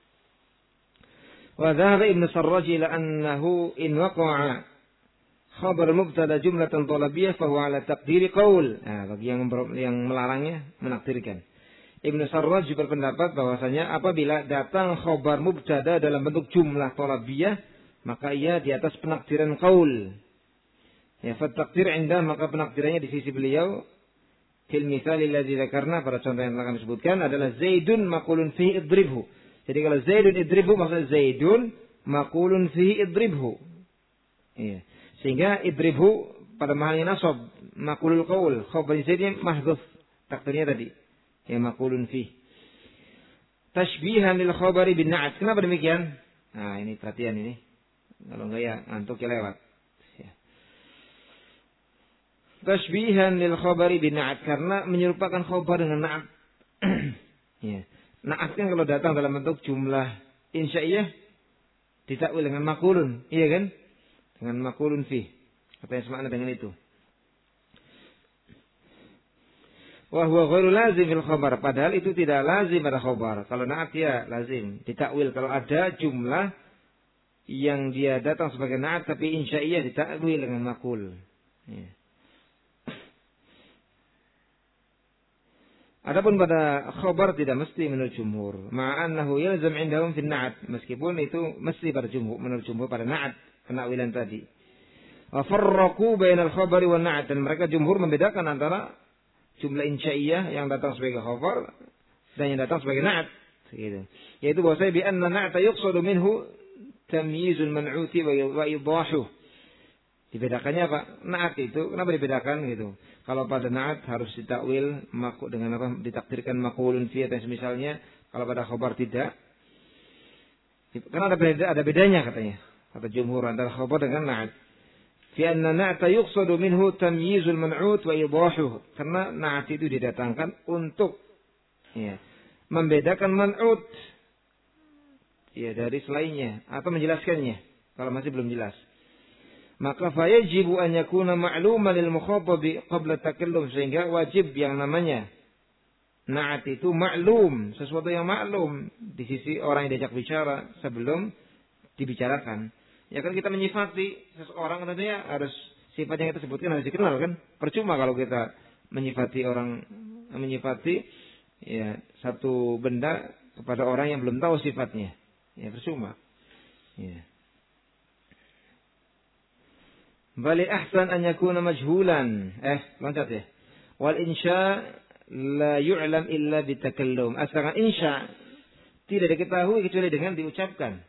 Wa dhahaba Ibnu Sarraj ila annahu in waqa'a khabar mubtada jumlatan talabiyah fa huwa 'ala taqdiri qaul. Nah, bagi yang melarangnya menakdirkan. Ibnu Sarraj juga berpendapat bahwasanya apabila datang khabar mubtada dalam bentuk jumlah talabiyah, maka ia di atas penakdiran qaul. Ya, fa taqdir indah, maka penakdirannya di sisi beliau fil mithal alladzi dzakarna, pada contoh yang telah kami sebutkan adalah Zaidun maqulun fihi idribhu. Jadi kalau Zaidun idribhu maksudnya Zaidun maqulun fihi idribhu. Iya. Sehingga idribhu pada mahalnya nasab, maqulul qaul, khabar Zaidin mahdzuf takdirnya tadi. Ya maqulun fihi. Tashbihan lil khabari bin na'at. Kenapa demikian? Nah, ini perhatian ini. Kalau enggak ya ngantuk ya lewat. Ya. Tashbihan lil khabari bin na'at, karena menyerupakan khabar dengan na'at. Ya. Na'at kan kalau datang dalam bentuk jumlah insya'iyah ditakwil dengan maqulun, iya kan? Dengan maqulun fi. Apa yang semakna dengan itu? Wa huwa ghairu lazim fil khabar, padahal itu tidak lazim pada khabar. Kalau na'at ya lazim ditakwil kalau ada jumlah yang dia datang sebagai na'at tapi insya'iyah ditakwil dengan maqul. Ya. Adapun pada khabar tidak mesti menurut jumhur. Ma'annahu yalzam indahum fin na'at. Meskipun itu mesti pada jumhur, menurut jumhur pada na'at, penakwilan tadi. Wa farraqu bainal khabari wan na'at, dan mereka jumhur membedakan antara jumlah insya'iyah yang datang sebagai khabar dan yang datang sebagai na'at. Gitu. Yaitu bahwasanya bi anna na'ata yuqsadu minhu tamyizul man'uti wa idahuh. Dibedakannya apa? Na'at itu kenapa dibedakan gitu? Kalau pada na'at harus ditakwil dengan apa? Ditakdirkan maqulun fi atau misalnya. Kalau pada khabar tidak. Karena ada bedanya katanya. Kata jumhur antara khabar dengan na'at. Fi anna na'ata yuqsadu minhu tamyizul man'ut wa idahuh. Karena na'at itu didatangkan untuk ya, membedakan man'ut ya dari selainnya atau menjelaskannya kalau masih belum jelas. Maka fayajibu an yakuna ma'luman lil mukhatabi qabla takallum, sehingga wajib yang namanya na'at itu maklum, sesuatu yang maklum di sisi orang yang diajak bicara sebelum dibicarakan. Ya kan kita menyifati seseorang tentunya harus sifat yang kita sebutkan harus dikenal kan. Percuma kalau kita menyifati ya satu benda kepada orang yang belum tahu sifatnya. Ya percuma. Ya. Bali ahsan an yakuna majhulan. Loncat ya. Wal insya la yu'lam illa bitakallum. Asalkan insya tidak diketahui kecuali dengan diucapkan.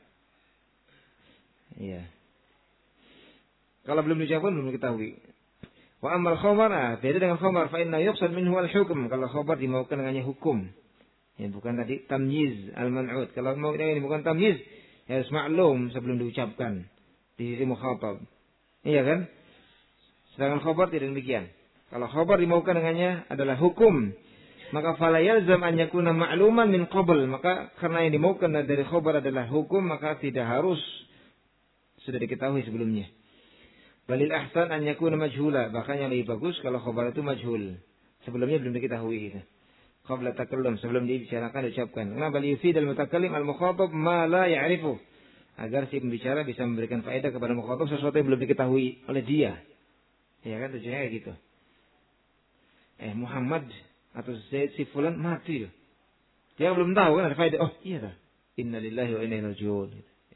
Iya. Kalau belum diucapkan belum diketahui. Wa amal khabar, beda dengan khabar. Fa inna yuqsad minhu al-hukm. Kalau khabar dimaukan dengannya hukum. Ya, bukan tadi tamyiz al-man'ud. Kalau mau ini bukan tamyiz, ya harus maklum sebelum diucapkan di sisi mukhatab. Iya kan? Sedangkan khabar tidak demikian. Kalau khabar dimaukan dengannya adalah hukum, maka fala yalzam an yakuna ma'luman min qabl. Maka karena yang dimaukan dari khabar adalah hukum, maka tidak harus sudah diketahui sebelumnya. Balil ahsan an yakuna majhula. Bahkan yang lebih bagus kalau khabar itu majhul. Sebelumnya belum diketahui. Qabla takallum, sebelum dibicarakan diucapkan. Karena bal yufid al-mutakallim al-mukhatab ma la ya'rifu. Agar si pembicara bisa memberikan faedah kepada mukhatab sesuatu yang belum diketahui oleh dia. Ya kan tujuannya kayak gitu. Muhammad atau Zaid si fulan mati. Dia belum tahu kan ada faedah. Oh iya dah. Inna lillahi wa inna ilaihi raji'un.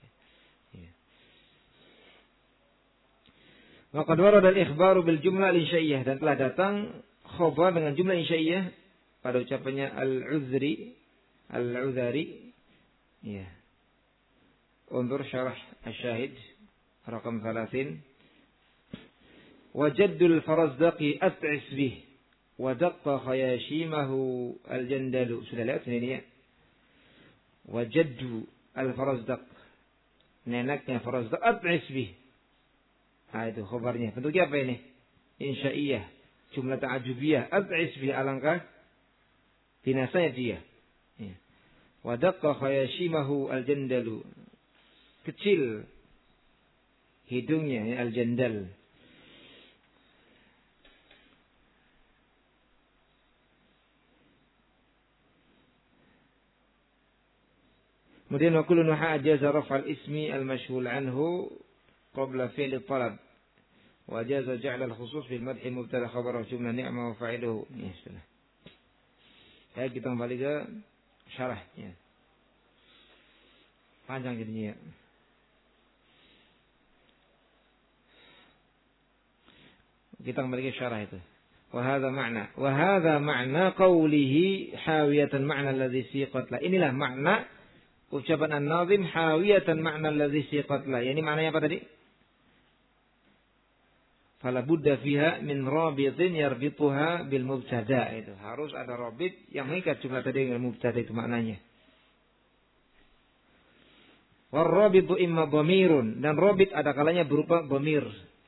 Wa qad warada al-ikhbaru bil jumlah al-insya'iyah, dan telah datang khabar dengan jumlah insya'iyah pada ucapannya al-Udhari. Ya. Undur syarah asy-syahid rakam 30. Wajaddul Farazdaqi at'is bih. Wa daqqa khayashimahu al-jandalu. Sudah lihat ini ya. Wajaddu al-Farazdaq. Neneknya Farazdaq at'is bih. Nah itu khabarnya. Bentuknya apa ini? Insya'iyah. Jumlah ta'ajubiyah. At'is bih, alangkah binasanya dia. Ya. Wa daqqa khayashimahu al-jandalu. Kecil hidungnya ya, al-jandal. Kemudian wa kullu nuha ajaza raf'al ismi al-mashhul anhu qabla fi'l talab. Wa ajaza ja'la al-khusus fil madhi mubtada khabar jumlah ni'ma wa fa'iluhu. Ya sudah. Ya kita kembali ke syarahnya. Panjang jadinya ya. Kita kembali ke syarah itu. Wahada makna qawlihi hawiyatan makna alladhi siqat la. Inilah makna ucapan an-nazim hawiyatan makna alladhi siqat la. Ini maknanya apa tadi? Fala budda fiha min rabitin yarbituha bil mubtada. Itu harus ada rabit yang mengikat jumlah tadi dengan mubtada, itu maknanya. War rabitu imma dhamirun, dan rabit ada kalanya berupa dhamir.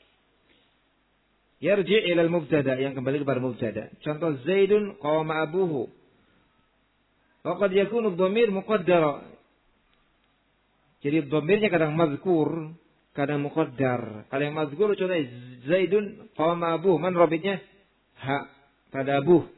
Yarji' ilal mubtada, yang kembali kepada mubtada. Contoh Zaidun qama abuhu. Wa qad yakunu dhamir muqaddara. Jadi dhamirnya kadang mazkur, kadang muqaddar. Kalau yang mazkur contohnya Zaidun qama abuhu, man rabitnya ha pada abuh.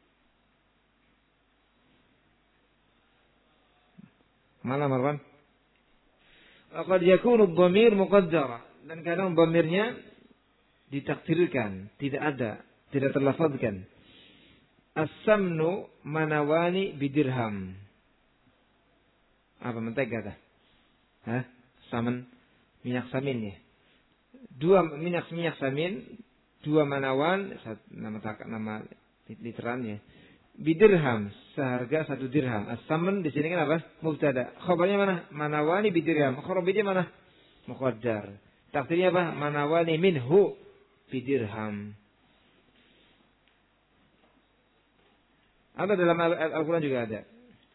Mana Marwan? Wa qad yakunu dhamir muqaddara, dan kadang dhamirnya ditakdirkan, tidak ada, tidak terlafazkan. As-samnu manawani bidirham. Apa mentega dah? Hah? Saman, minyak samin ya. Dua minyak samin, dua manawan, nama literannya. Bidirham, seharga 1 dirham. As-saman di sini kan apa? Mubtada. Khabarnya mana? Manawani bidirham. Khabarnya mana? Muqaddar. Takdirnya apa? Manawani minhu bidirham. Ada dalam Al-Quran juga ada.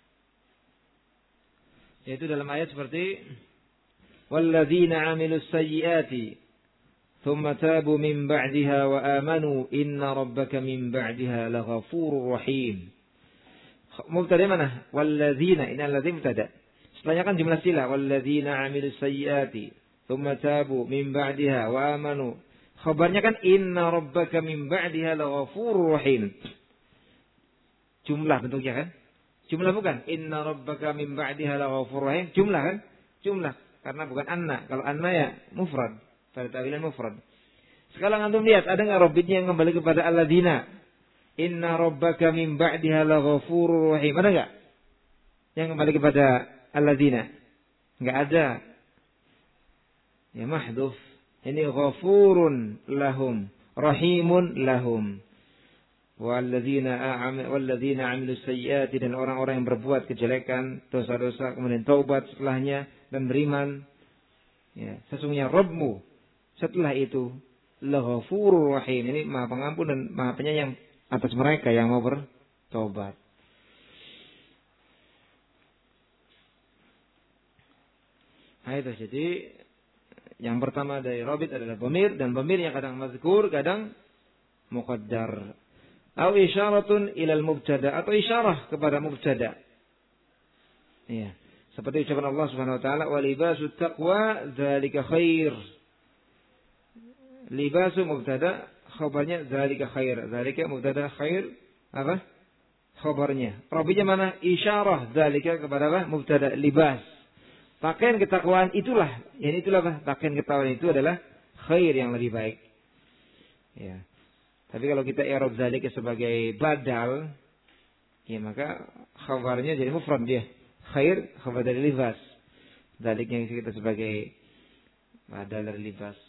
Yaitu dalam ayat seperti walladzina 'amilus sayyiati thumma tabu min ba'daha wa amanu inna rabbaka min ba'daha laghafurur rahim. Mubtada mana? Walladzina, ini alladzina mubtada. Setelahnya kan jumlah silah, walladzina 'amilus sayyiati thumma tabu min ba'daha wa amanu. Khabarnya kan inna rabbaka min ba'daha laghafurur rahim. Jumlah bentuknya kan? Jumlah bukan? Inna rabbaka min ba'daha laghafurur rahim. Jumlah kan? Jumlah. Karena bukan anna. Kalau anna ya mufrad. Pada tawilan mufrad. Sekarang antum lihat, ada enggak rabbitnya yang kembali kepada alladzina? Inna rabbaka min ba'daha laghafurur rahim. Ada enggak? Yang kembali kepada alladzina? Enggak ada. Ya mahdhuf. Ini ghafurun lahum, rahimun lahum. Walladzina 'amilus sayyiati, dan orang-orang yang berbuat kejelekan, dosa-dosa, kemudian taubat setelahnya dan beriman. Ya, sesungguhnya Rabbmu setelah itu laghafurur rahim. Ini Maha Pengampun dan Maha Penyayang atas mereka yang mau bertaubat. Nah itu, jadi yang pertama dari rabit adalah dhamir, dan dhamir yang kadang mazkur, kadang muqaddar. Atau isyaratun ilal mubtada, atau isyarah kepada mubtada. Iya. Seperti ucapan Allah Subhanahu wa taala, "Wa libasut taqwa dzalika khair." Libasu mubtada, khabarnya dzalika khair. Dzalika mubtada, khair apa? Khabarnya. Rabitnya mana? Isyarah dzalika kepada apa? Mubtada, libas. Pakaian ketakwaan itulah, yani itulah apa? Pakaian ketakwaan itu adalah khair, yang lebih baik. Ya. Tapi kalau kita i'rab zalika sebagai badal, ya maka khabarnya jadi mufrad dia. Khair khabar dari libas. Zaliknya kita sebagai badal dari libas.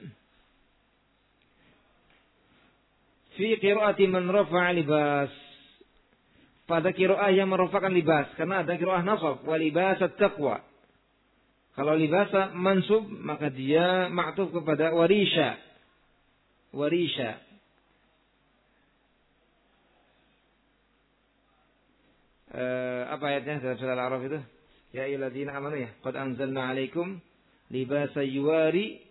Fi qiraati man rafa'a libas. Pada qiraah yang merafa'kan libas, karena ada qiraah nasab, wa libasat taqwa. Kalau libasa mansub, maka dia ma'tuf kepada warisha. warisha. Apa ayatnya dalam surah Al-A'raf itu? Ya ayyuhalladzina amanu ya, qad anzalna 'alaikum libasa yuwari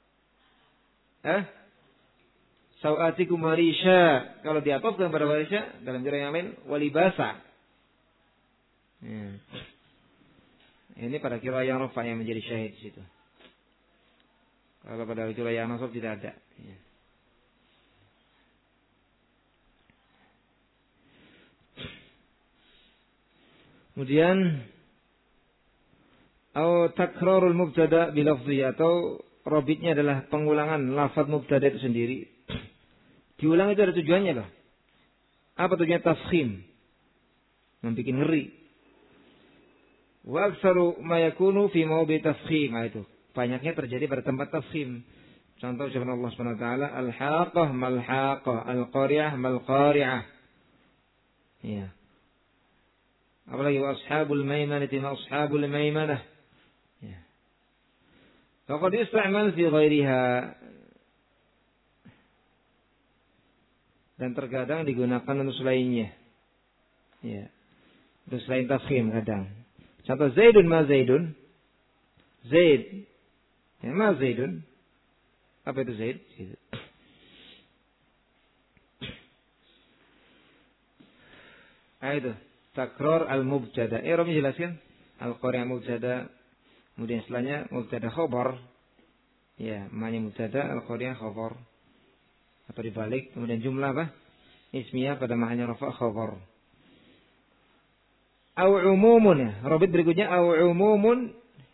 sawatikum warisha. Kalau diatofkan pada warisha dalam surah yang lain walibasa. Ya. Ini pada kira yang rafa yang menjadi syahid di situ. Kalau pada kira yang nasab tidak ada. Ya. Kemudian atau takrarul mubtada bilafzi, atau robitnya adalah pengulangan lafaz mubtada itu sendiri. Diulang itu ada tujuannya loh. Apa tujuannya? Tafkhim, membuat ngeri. Wa aktsaru ma yakunu fi mawdi tafkhim, itu banyaknya terjadi pada tempat tafkhim. Contoh firman Allah Subhanahu wa taala, al-haqqah mal-haqqah, al-qari'ah mal-qari'ah. Ya. Apalagi wa ashabul maimanati ma ashabul maimanah. Ya. Faqad isti'mal fi ghairiha. Dan terkadang digunakan untuk selainnya. Ya. Untuk selain tafkhim kadang. Contoh Zaidun ma Zaidun. Zaid. Ya, ma Zaidun. Apa itu Zaid? Gitu. Itu takror al-mubtada. Romi jelaskan. Al-qari' mubtada. Kemudian setelahnya mubtada khabar. Ya, maknanya mubtada, al-qari' khabar. Atau dibalik. Kemudian jumlah apa? Ismiyah pada maknanya rafa' khabar. Au umumun. Robit berikutnya au umumun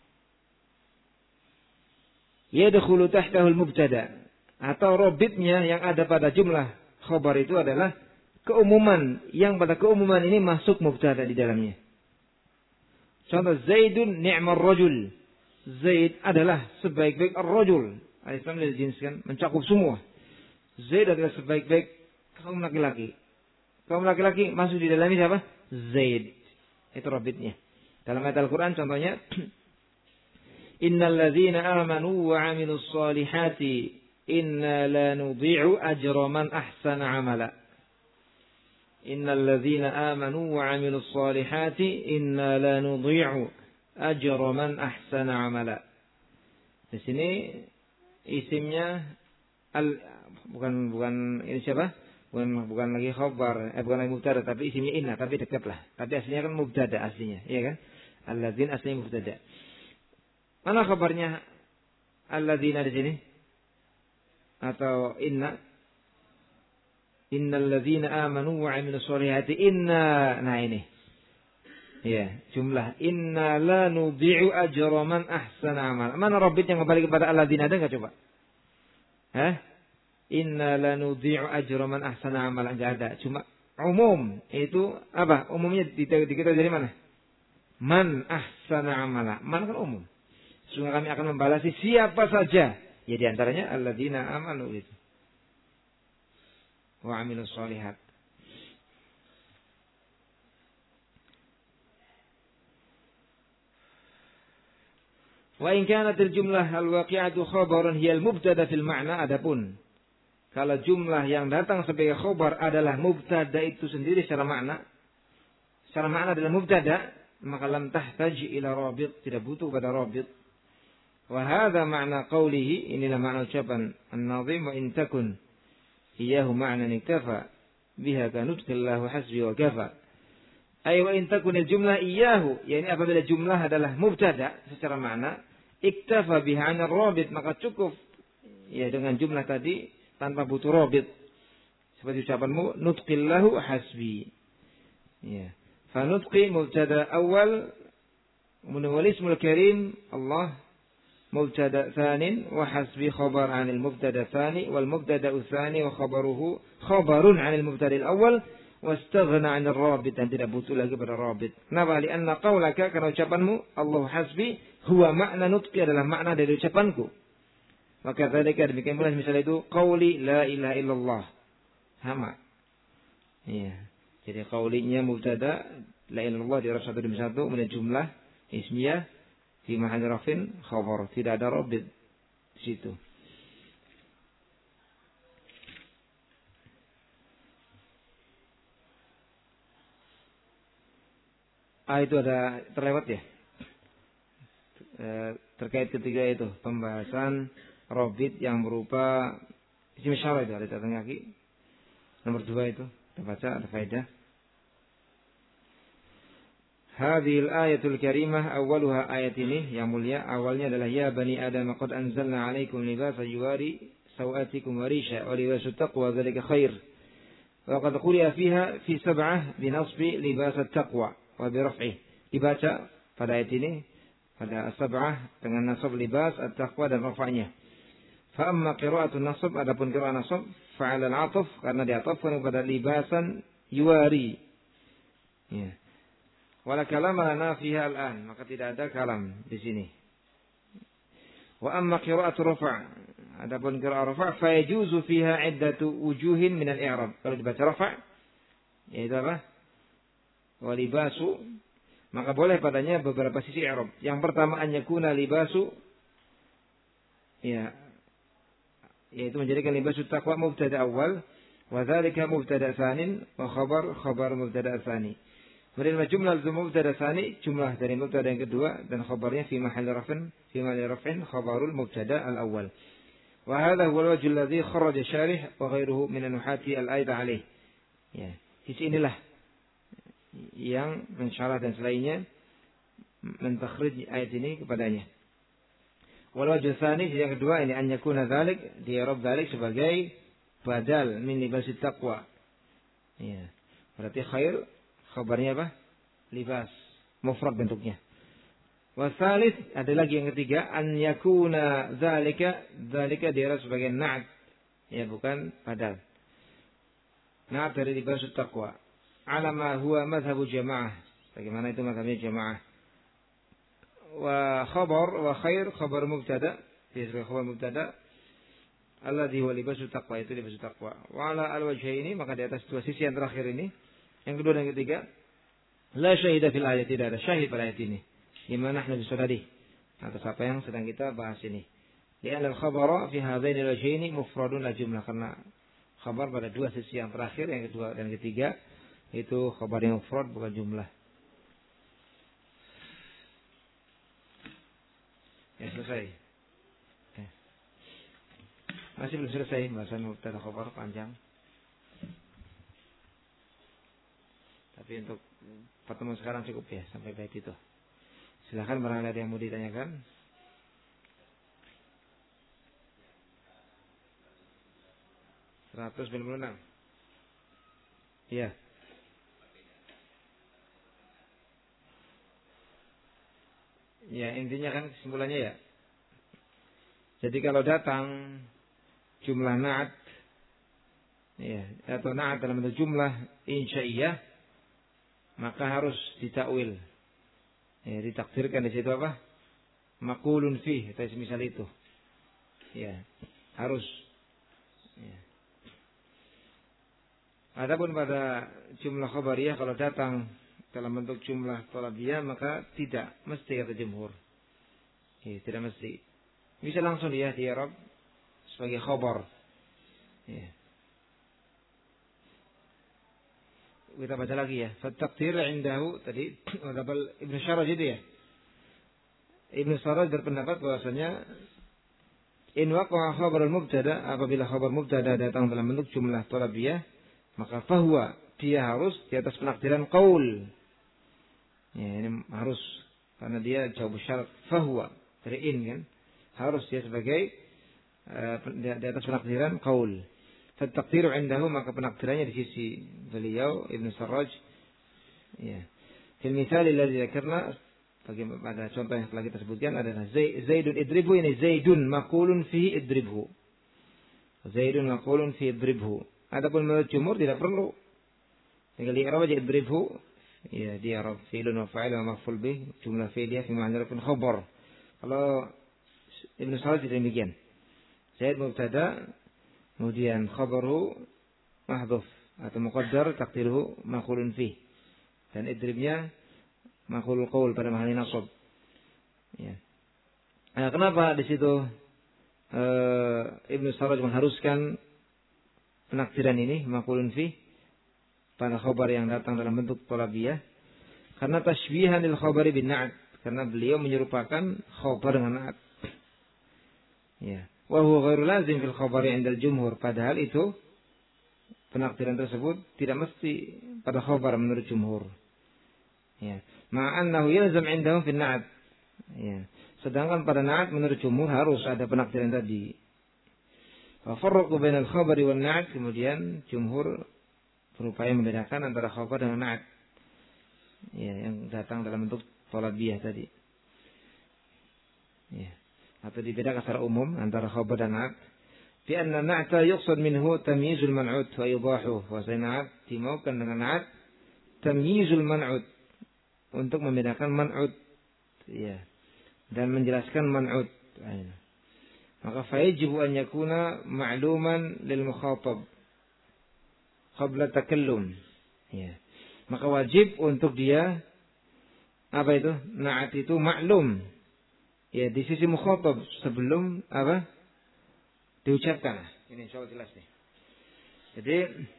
yadkhulu tahtahu al-mubtada. Atau robitnya yang ada pada jumlah khabar itu adalah keumuman, yang pada keumuman ini masuk mubtada di dalamnya. Contoh Zaidun ni'mar rajul. Zaid adalah sebaik-baik ar-rajul. Al-Islam dijinskan mencakup semua. Zaid adalah sebaik-baik kaum laki-laki. Kaum laki-laki masuk di dalamnya siapa? Zaid. Itu rabitnya. Dalam ayat Al-Quran contohnya, innal ladzina amanu wa 'amilus solihati inna la nudhi'u ajra man ahsana 'amala. Innal ladzina amanu wa 'amilus solihati inna la nudhi'u ajra man ahsana 'amala. Di sini isimnya bukan ini siapa? Bukan lagi khabar, bukan lagi mubtada, tapi isimnya inna, tapi dekatlah. Tapi aslinya kan mubtada aslinya, iya kan? Alladzina aslinya mubtada. Mana khabarnya alladzina di sini? Atau inna? Innal ladzina amanu wa 'amilus solihati inna. Nah ini. Ya, jumlah inna la nudhi'u ajra man ahsana amal. Mana rabbit yang kembali kepada alladzina, ada enggak coba? Inna la nudhi'u ajra man ahsana amal, enggak ada. Cuma umum. Itu apa? Umumnya diketahui dari mana? Man ahsana amala. Man kan umum. Sungguh kami akan membalasi siapa saja. Ya di antaranya alladzina amanu itu. Wa 'amilus sholihat. Wa in kanat al-jumlah al-waqi'atu khabaran hiya al-mubtada fil ma'na, adapun kalau jumlah yang datang sebagai khabar adalah mubtada itu sendiri secara makna adalah mubtada, maka lam tahtaj ila rabit, tidak butuh pada rabit. Wa hadha ma'na qawlihi, inilah makna ucapan an-nazim, wa in takun iyahu ma'nan iktafa biha kanudkhillahu hasbi wa kafa. Ay wa in takun al-jumlah iyahu, yakni apabila jumlah adalah mubtada secara makna, iktafa biha 'an ar-rabit, maka cukup ya dengan jumlah tadi tanpa butuh rabit. Seperti ucapanmu nudkhillahu hasbi. Ya. Fa nudqi mubtada awal, kemudian wal ismul karim Allah mubtada tsanin, wa hasbi khabar 'anil mubtada tsani, wal mubtada tsani wa khabaruhu khabarun 'anil mubtada al-awwal wastaghna 'anil rabit, dan tidak butuh lagi pada rabit. Kenapa? Lianna qaulaka, karena ucapanmu Allah hasbi huwa makna nutqi, adalah makna dari ucapanku. Maka tadika demikian pula misalnya itu qauli la ilaha illallah. Sama. Iya. Jadi qaulinya mubtada, la ilaha illallah di araf satu demi satu, kemudian jumlah ismiyah fi mahalli rafin khabar, tidak ada rabit di situ. itu ada terlewat ya. Terkait ketiga itu pembahasan robit yang berupa isim isyarah itu ada catatan kaki. Nomor 2 itu kita baca ada faedah. Hadhil ayatul karimah awwaluha ayat ini yang mulia awalnya adalah ya bani adam qad anzalna 'alaikum libasan yuwari sawatikum wa risha wa libasut taqwa dzalika khair. Wa qad quriya fiha fi sab'ah bi nasbi libasat taqwa wa bi raf'ih. Dibaca pada ayat ini pada sab'ah dengan nasab libas at-taqwa dan rafa'nya. Fa amma qira'atun nasab adapun qira'ah nasab fa'ala al-'athf karena diatafkan kepada libasan yuwari. Ya. Wala kalam lana fiha al-an, maka tidak ada kalam di sini. Wa amma qira'atu rafa' adapun qira'ah rafa' fa yajuzu fiha 'iddatu wujuhin min al-i'rab. Kalau dibaca rafa' yaitu apa? Wa libasu maka boleh padanya beberapa sisi i'rab. Yang pertama an yakuna libasu ya yaitu menjadikan libasu taqwa mubtada awal wa dzalika mubtada tsanin wa khabar mubtada tsani. Kemudian jumlah mubtada tsani jumlah dari mubtada yang kedua dan khabarnya fi mahalli raf'in khabarul mubtada al-awwal. Wa hadha huwa al-wajh alladhi kharaja syarih wa ghairuhu min an-nuhati al-aida alaih. Ya, sisi inilah yang mensyarah dan selainnya mentakhrij ayat ini kepadanya. Wal wajh tsani yang kedua ini an yakuna dzalik di i'rab dzalik sebagai badal min libasit taqwa. Ya. Berarti khair khabarnya apa? Libas mufrad bentuknya. Wa tsalits ada lagi yang ketiga an yakuna dzalika di i'rab sebagai na'at. Ya bukan badal. Na'at dari libasut taqwa. Ala ma huwa madhhabu jamaah. Bagaimana itu mazhabnya jamaah? Wa khabar wa khair khabar mubtada. Dia khabar mubtada. Alladhi huwa libasu taqwa itu libasu taqwa. Wa ala al-wajhaini maka di atas dua sisi yang terakhir ini, yang kedua dan yang ketiga, la syahida fil ayat tidak ada syahid pada ayat ini. Gimana nahnu bisadadi? Atas apa yang sedang kita bahas ini. Li'anna al-khabara fi hadaini al-wajhaini mufradun la jumlah karena khabar pada dua sisi yang terakhir yang kedua dan ketiga itu khabar yang mufrad bukan jumlah. Ya selesai. Masih belum selesai bahasan mubtada khabar panjang. Tapi untuk pertemuan sekarang cukup ya sampai bait itu. Silakan barangkali ada yang mau ditanyakan. (196) Iya. Ya intinya kan kesimpulannya ya. Jadi kalau datang jumlah na'at ya atau na'at dalam bentuk jumlah insya'iyah maka harus ditakwil. Ya, ditakdirkan di situ apa? Maqulun fih atau semisal itu. Ya, harus. Ya. Adapun pada jumlah khabariyah kalau datang dalam bentuk jumlah thalabiyah maka tidak mesti kata jumhur. Ya, tidak mesti. Bisa langsung dia di i'rab sebagai khabar. Ya. Kita baca lagi ya. Fattaqdir indahu tadi Ibnu Syaraj itu ya. Ibnu Syaraj berpendapat bahwasanya in waqa'a khabarul mubtada apabila khabar mubtada datang dalam bentuk jumlah thalabiyah maka fahuwa dia harus di atas penakdiran qaul. Ya, ini harus karena dia jawab syarat fahuwa dari in kan harus dia sebagai di atas penakdiran qaul. Fattaqdiru indahu maka penakdirannya di sisi beliau Ibnu Sarraj. Ya. Fil misal alladhi dzakarna pada contoh yang telah kita sebutkan adalah Zaidun idribhu ini Zaidun maqulun fi idribhu. Zaidun maqulun fi idribhu. Adapun menurut jumhur tidak perlu. Tinggal di i'rab aja idribhu. Ya, dia i'rab fi'lun wa fa'il wa maf'ul bih jumlah fi'liyah fi ma'na rafin khabar. Kalau Ibnu Sarraj tidak demikian. Zaid mubtada kemudian khabaru mahdhuf atau muqaddar taqdiruhu maqulun fi dan idribnya maqulul qaul pada mahali nasab. Ya. Nah, kenapa di situ Ibnu Sarraj mengharuskan penakdiran ini maqulun fi pada khabar yang datang dalam bentuk thalabiyah? Karena tashbihan lil khabari bin na'at. Karena beliau menyerupakan khabar dengan na'at. Ya. Wa huwa ghairu lazim fil khabari 'inda al-jumhur. Padahal itu penakdiran tersebut tidak mesti pada khabar menurut jumhur. Ya. Ma'annahu yalzam 'indahum fil na'at. Ya. Sedangkan pada na'at menurut jumhur harus ada penakdiran tadi. Wa farraqu bainal khabari wan na'at. Kemudian jumhur berupaya membedakan antara khabar dengan na'at. Ya, yang datang dalam bentuk thalabiyah tadi. Ya. Atau dibedakan secara umum antara khabar dan na'at. Fi anna na'ta yuqsad minhu tamyizul man'ut wa idahuh. Wa na'at dimaukan dengan na'at tamyizul man'ut, untuk membedakan man'ut, ya, dan menjelaskan man'ut. Maka fayajibu an yakuna ma'luman lil mukhatab qabla takallum. Ya. Maka wajib untuk dia apa itu? Na'at itu maklum. Ya, di sisi mukhatab sebelum apa? Diucapkan. Ini insyaallah jelas nih. Jadi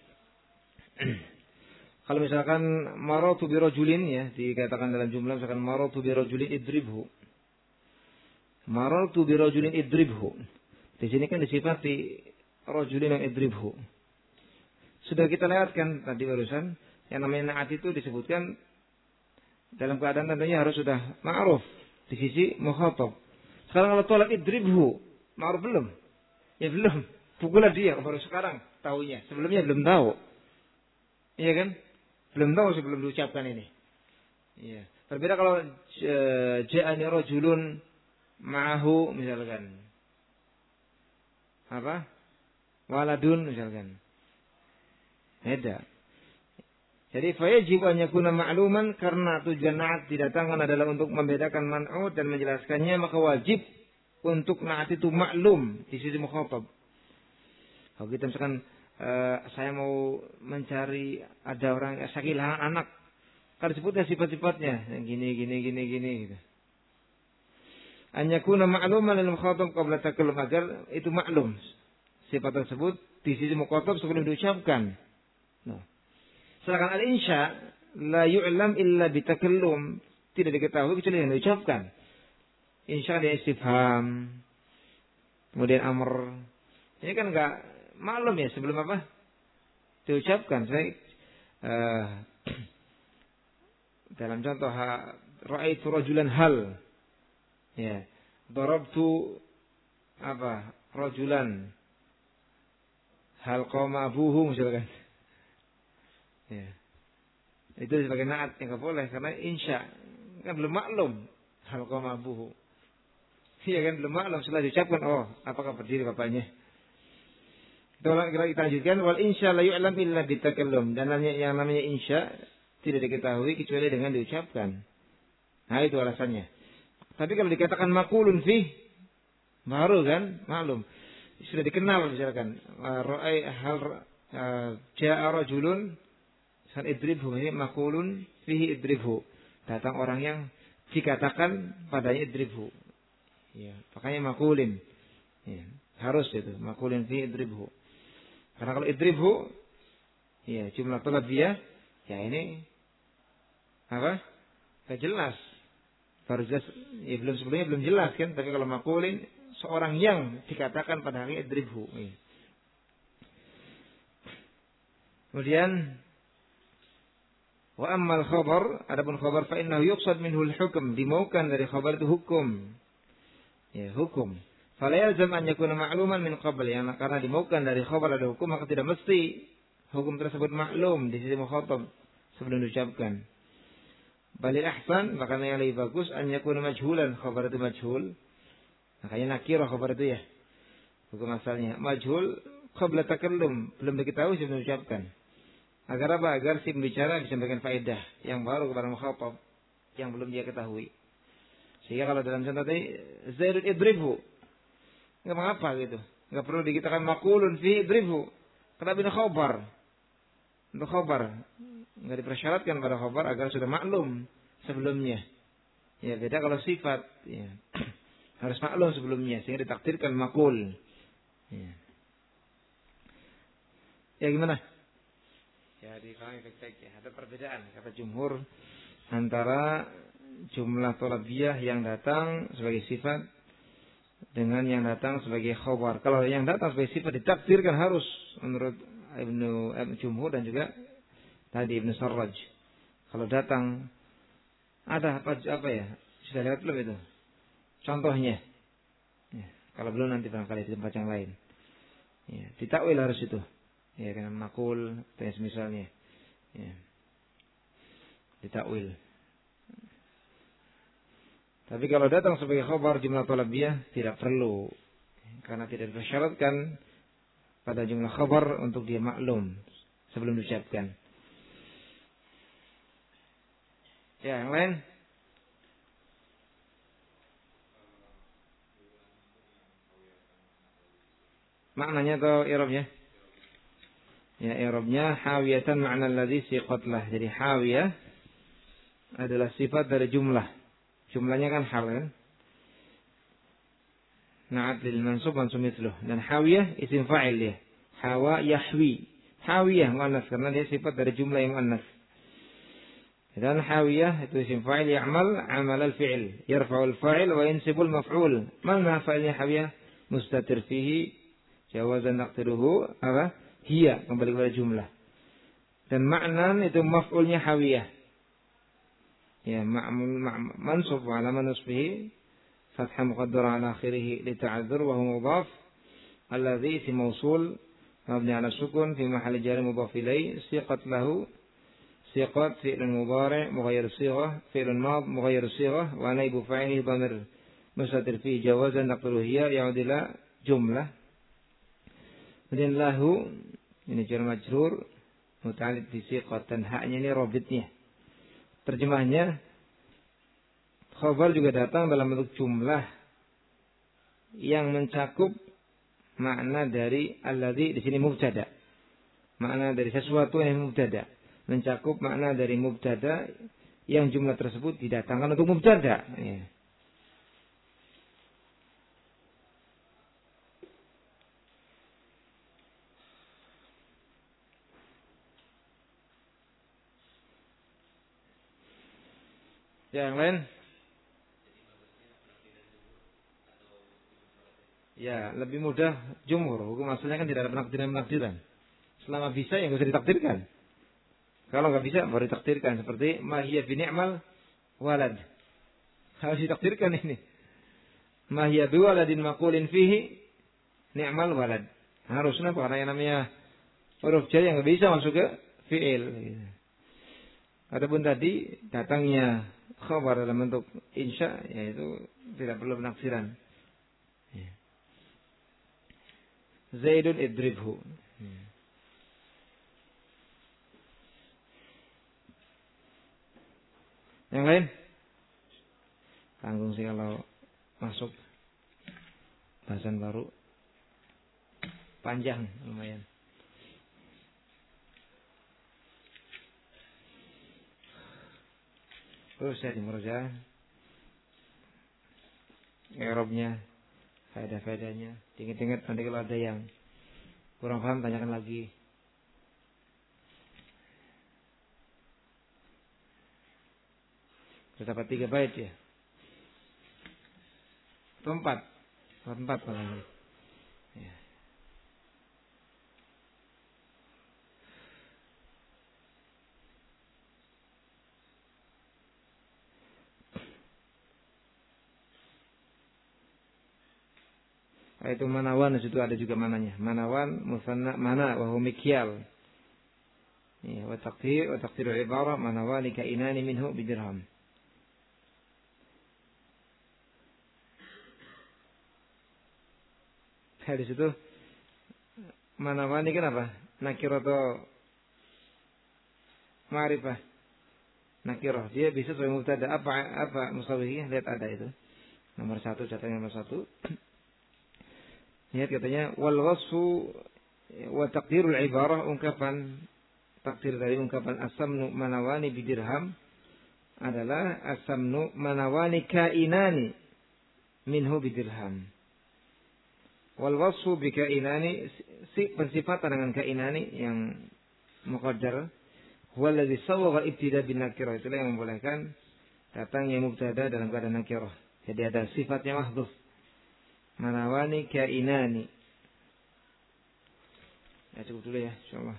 kalau misalkan maratu bi rajulin, ya, dikatakan dalam jumlah misalkan maratu bi rajulin idribhu. Maratu bi rajulin idribhu. Di sini kan disifati rajulin yang idribhu. Sudah kita lewatkan tadi barusan, yang namanya na'at itu disebutkan dalam keadaan tentunya harus sudah ma'ruf di sisi mukhatab. Sekarang kalau tolak idribhu, ma'ruf belum? Ya belum. Pukullah dia, baru sekarang tahunya. Sebelumnya belum tahu. Iya kan? Belum tahu sebelum diucapkan ini. Iya. Berbeda kalau ja'ani rajulun ma'ahu misalkan. Apa? Waladun misalkan. Beda. Jadi fayajib an yakuna ma'luman, karena tujuan na'at didatangkan adalah untuk membedakan man'ut dan menjelaskannya, maka wajib untuk na'at itu maklum di sisi mukhatab. Kalau kita misalkan saya mau mencari ada orang saya kehilangan anak, kan disebutnya sifat-sifatnya yang gini gitu. An yakuna ma'luman lil mukhatab qabla takallum, agar itu maklum sifat tersebut di sisi mukhatab sebelum diucapkan. Nah. Sedangkan al-insya la yu'lam illa bitakallum, tidak diketahui kecuali yang diucapkan. Insya dia istifham, kemudian amr. Ini kan enggak maklum ya sebelum apa? Diucapkan. Saya dalam contoh ra'aitu rajulan hal. Ya. Darabtu apa? Rajulan hal qama abuhu misalkan. Ya. Itu sebagai na'at yang enggak boleh karena insya kan belum maklum hal qama abuhu. Iya kan belum maklum, setelah diucapkan oh apakah berdiri bapaknya. Kita lanjutkan wal insya la yu'lam illa bitakallum, dan yang namanya insya tidak diketahui kecuali dengan diucapkan. Nah itu alasannya. Tapi kalau dikatakan maqulun fi, baru kan maklum, sudah dikenal misalkan ra'ai hal ja'a rajulun san idribhu, ini maqulun fihi idribhu, datang orang yang dikatakan padanya idribhu. Ya, makanya makulin. Ya, harus itu makulin fi idribhu. Karena kalau idribhu, ya jumlah talabiyah, ya ini apa? Gak jelas. Baru jelas, ya belum sebelumnya belum jelas kan. Tapi kalau makulin, seorang yang dikatakan pada hari idribhu. Ya. Kemudian wa ammal khabar, adapun khabar fa innahu yuqsad minhu al-hukm, dimaukan dari khabar itu hukum. Ya, hukum. Fala yalzam an yakuna ma'luman min qabl, yang karena dimaukan dari khabar ada hukum, maka tidak mesti hukum tersebut maklum di sisi mukhatab sebelum diucapkan. Balil ahsan, makanya yang lebih bagus an yakuna majhulan, khabar itu majhul. Makanya nakirah khabar itu ya. Hukum asalnya majhul qabla takallum, belum diketahui sebelum diucapkan. Agar apa? Agar si pembicara bisa memberikan faedah yang baru kepada mukhatab yang belum dia ketahui. Sehingga kalau dalam contoh tadi Zaidun idribhu, enggak mengapa gitu. Enggak perlu dikatakan maqulun fi idribhu. Karena bin khabar. Untuk khabar enggak dipersyaratkan pada khabar agar sudah maklum sebelumnya. Ya beda kalau sifat, ya. Harus maklum sebelumnya sehingga ditakdirkan maqul. Ya. Ya gimana? Ya di kalangan baik-baik ya. Ada perbedaan kata jumhur antara jumlah thalabiyah yang datang sebagai sifat dengan yang datang sebagai khabar. Kalau yang datang sebagai sifat ditakdirkan harus menurut Ibnu Jumhur dan juga tadi Ibnu Sarraj. Kalau datang ada apa ya? Sudah lihat belum itu? Contohnya. Ya, kalau belum nanti barangkali di tempat yang lain. Ya, ditakwil harus itu. Ya, dengan makul, tes misalnya. Ya. Ditakwil. Tapi kalau datang sebagai khabar jumlah thalabiyah tidak perlu. Karena tidak disyaratkan pada jumlah khabar untuk dia maklum sebelum diucapkan. Ya, yang lain? Maknanya atau i'rabnya? Ya, i'rabnya hawiyatan ma'na alladhi siqatlah. Jadi hawiyah adalah sifat dari jumlah. Jumlahnya kan hal kan? Na'at lil mansub mansub mithluh. Dan hawiyah isim fa'il dia. Hawa yahwi. Hawiyah muannas karena dia sifat dari jumlah yang muannas. Dan hawiyah itu isim fa'il ya'mal amal al-fi'il. Yarfa'ul fa'il wa yansibul maf'ul. Mana fa'ilnya hawiyah? Mustatir fihi jawazan naqtiruhu apa? Hiya, kembali kepada jumlah. Dan maknan itu maf'ulnya hawiyah. Ya, mansub ala manusbihi fathah muqaddara ala akhirih li ta'adzur wa huwa mudhaf alladhi fi mawsul mabni ala sukun fi mahalli jar mudhaf ilayh siqat lahu siqat fi'l mudhari' mughayyir sighah fi'l mad mughayyir sighah wa naibu fa'ilihi dhamir mustatir fi jawazan naqtiruhu hiya ya'ud ila jumlah. Kemudian lahu ini jar majrur muta'alliq bi siqatan haknya ini rabitnya. Terjemahnya khabar juga datang dalam bentuk jumlah yang mencakup makna dari alladzi di sini mubtada. Makna dari sesuatu yang mubtada, mencakup makna dari mubtada yang jumlah tersebut didatangkan untuk mubtada. Ya. Yang lain? Ya, lebih mudah jumhur. Hukum asalnya kan tidak ada penakdiran-penakdiran. Selama bisa ya nggak usah ditakdirkan. Kalau nggak bisa baru ditakdirkan. Seperti mahiyya bi ni'mal walad. Harus ditakdirkan ini. Mahiyya bi waladin maqulin fihi ni'mal walad. Harusnya karena yang namanya huruf jar yang nggak bisa masuk ke fi'il. Adapun tadi datangnya khabar dalam bentuk insya, yaitu tidak perlu penafsiran. Zaidun idribhu. Yang lain? Tanggung sih kalau masuk bahasan baru. Panjang lumayan. Terus saya di murojaah i'rabnya, faedah-faedahnya, diingat-ingat nanti kalau ada yang kurang paham tanyakan lagi. Sudah dapat 3 bait ya? Atau 4? 4 kalau ini. Ya. Itu manawan, di situ ada juga mananya. Manawan musanna mana wa huwa mikyal. Ya, wa taqdir ibarah manawani ka inani minhu bidirham. Di situ manawani kan apa? Nakirah atau ma'rifah. Nakirah dia bisa sebagai mubtada. Apa musawihnya? Lihat ada itu. Nomor 1, catatan nomor 1. Lihat katanya wal wasfu wa taqdirul ibarah, ungkapan takdir dari ungkapan asamnu manawani bidirham adalah asamnu manawani kainani minhu bidirham. Wal wasfu bikainani, si pensifatan dengan kainani yang muqaddar Huwa alladhi sawwagha ibtida bin nakirah. Itulah yang membolehkan datangnya mubtada dalam keadaan nakirah. Jadi ada sifatnya mahdhuf. Manawani kainani. Ya cukup dulu ya, insyaallah.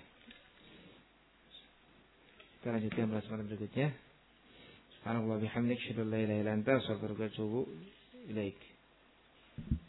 Kita lanjutkan pelajaran berikutnya. Subhanallah bihamdik, asyhadu an la ilaha illa anta, astaghfiruka wa atubu ilaik.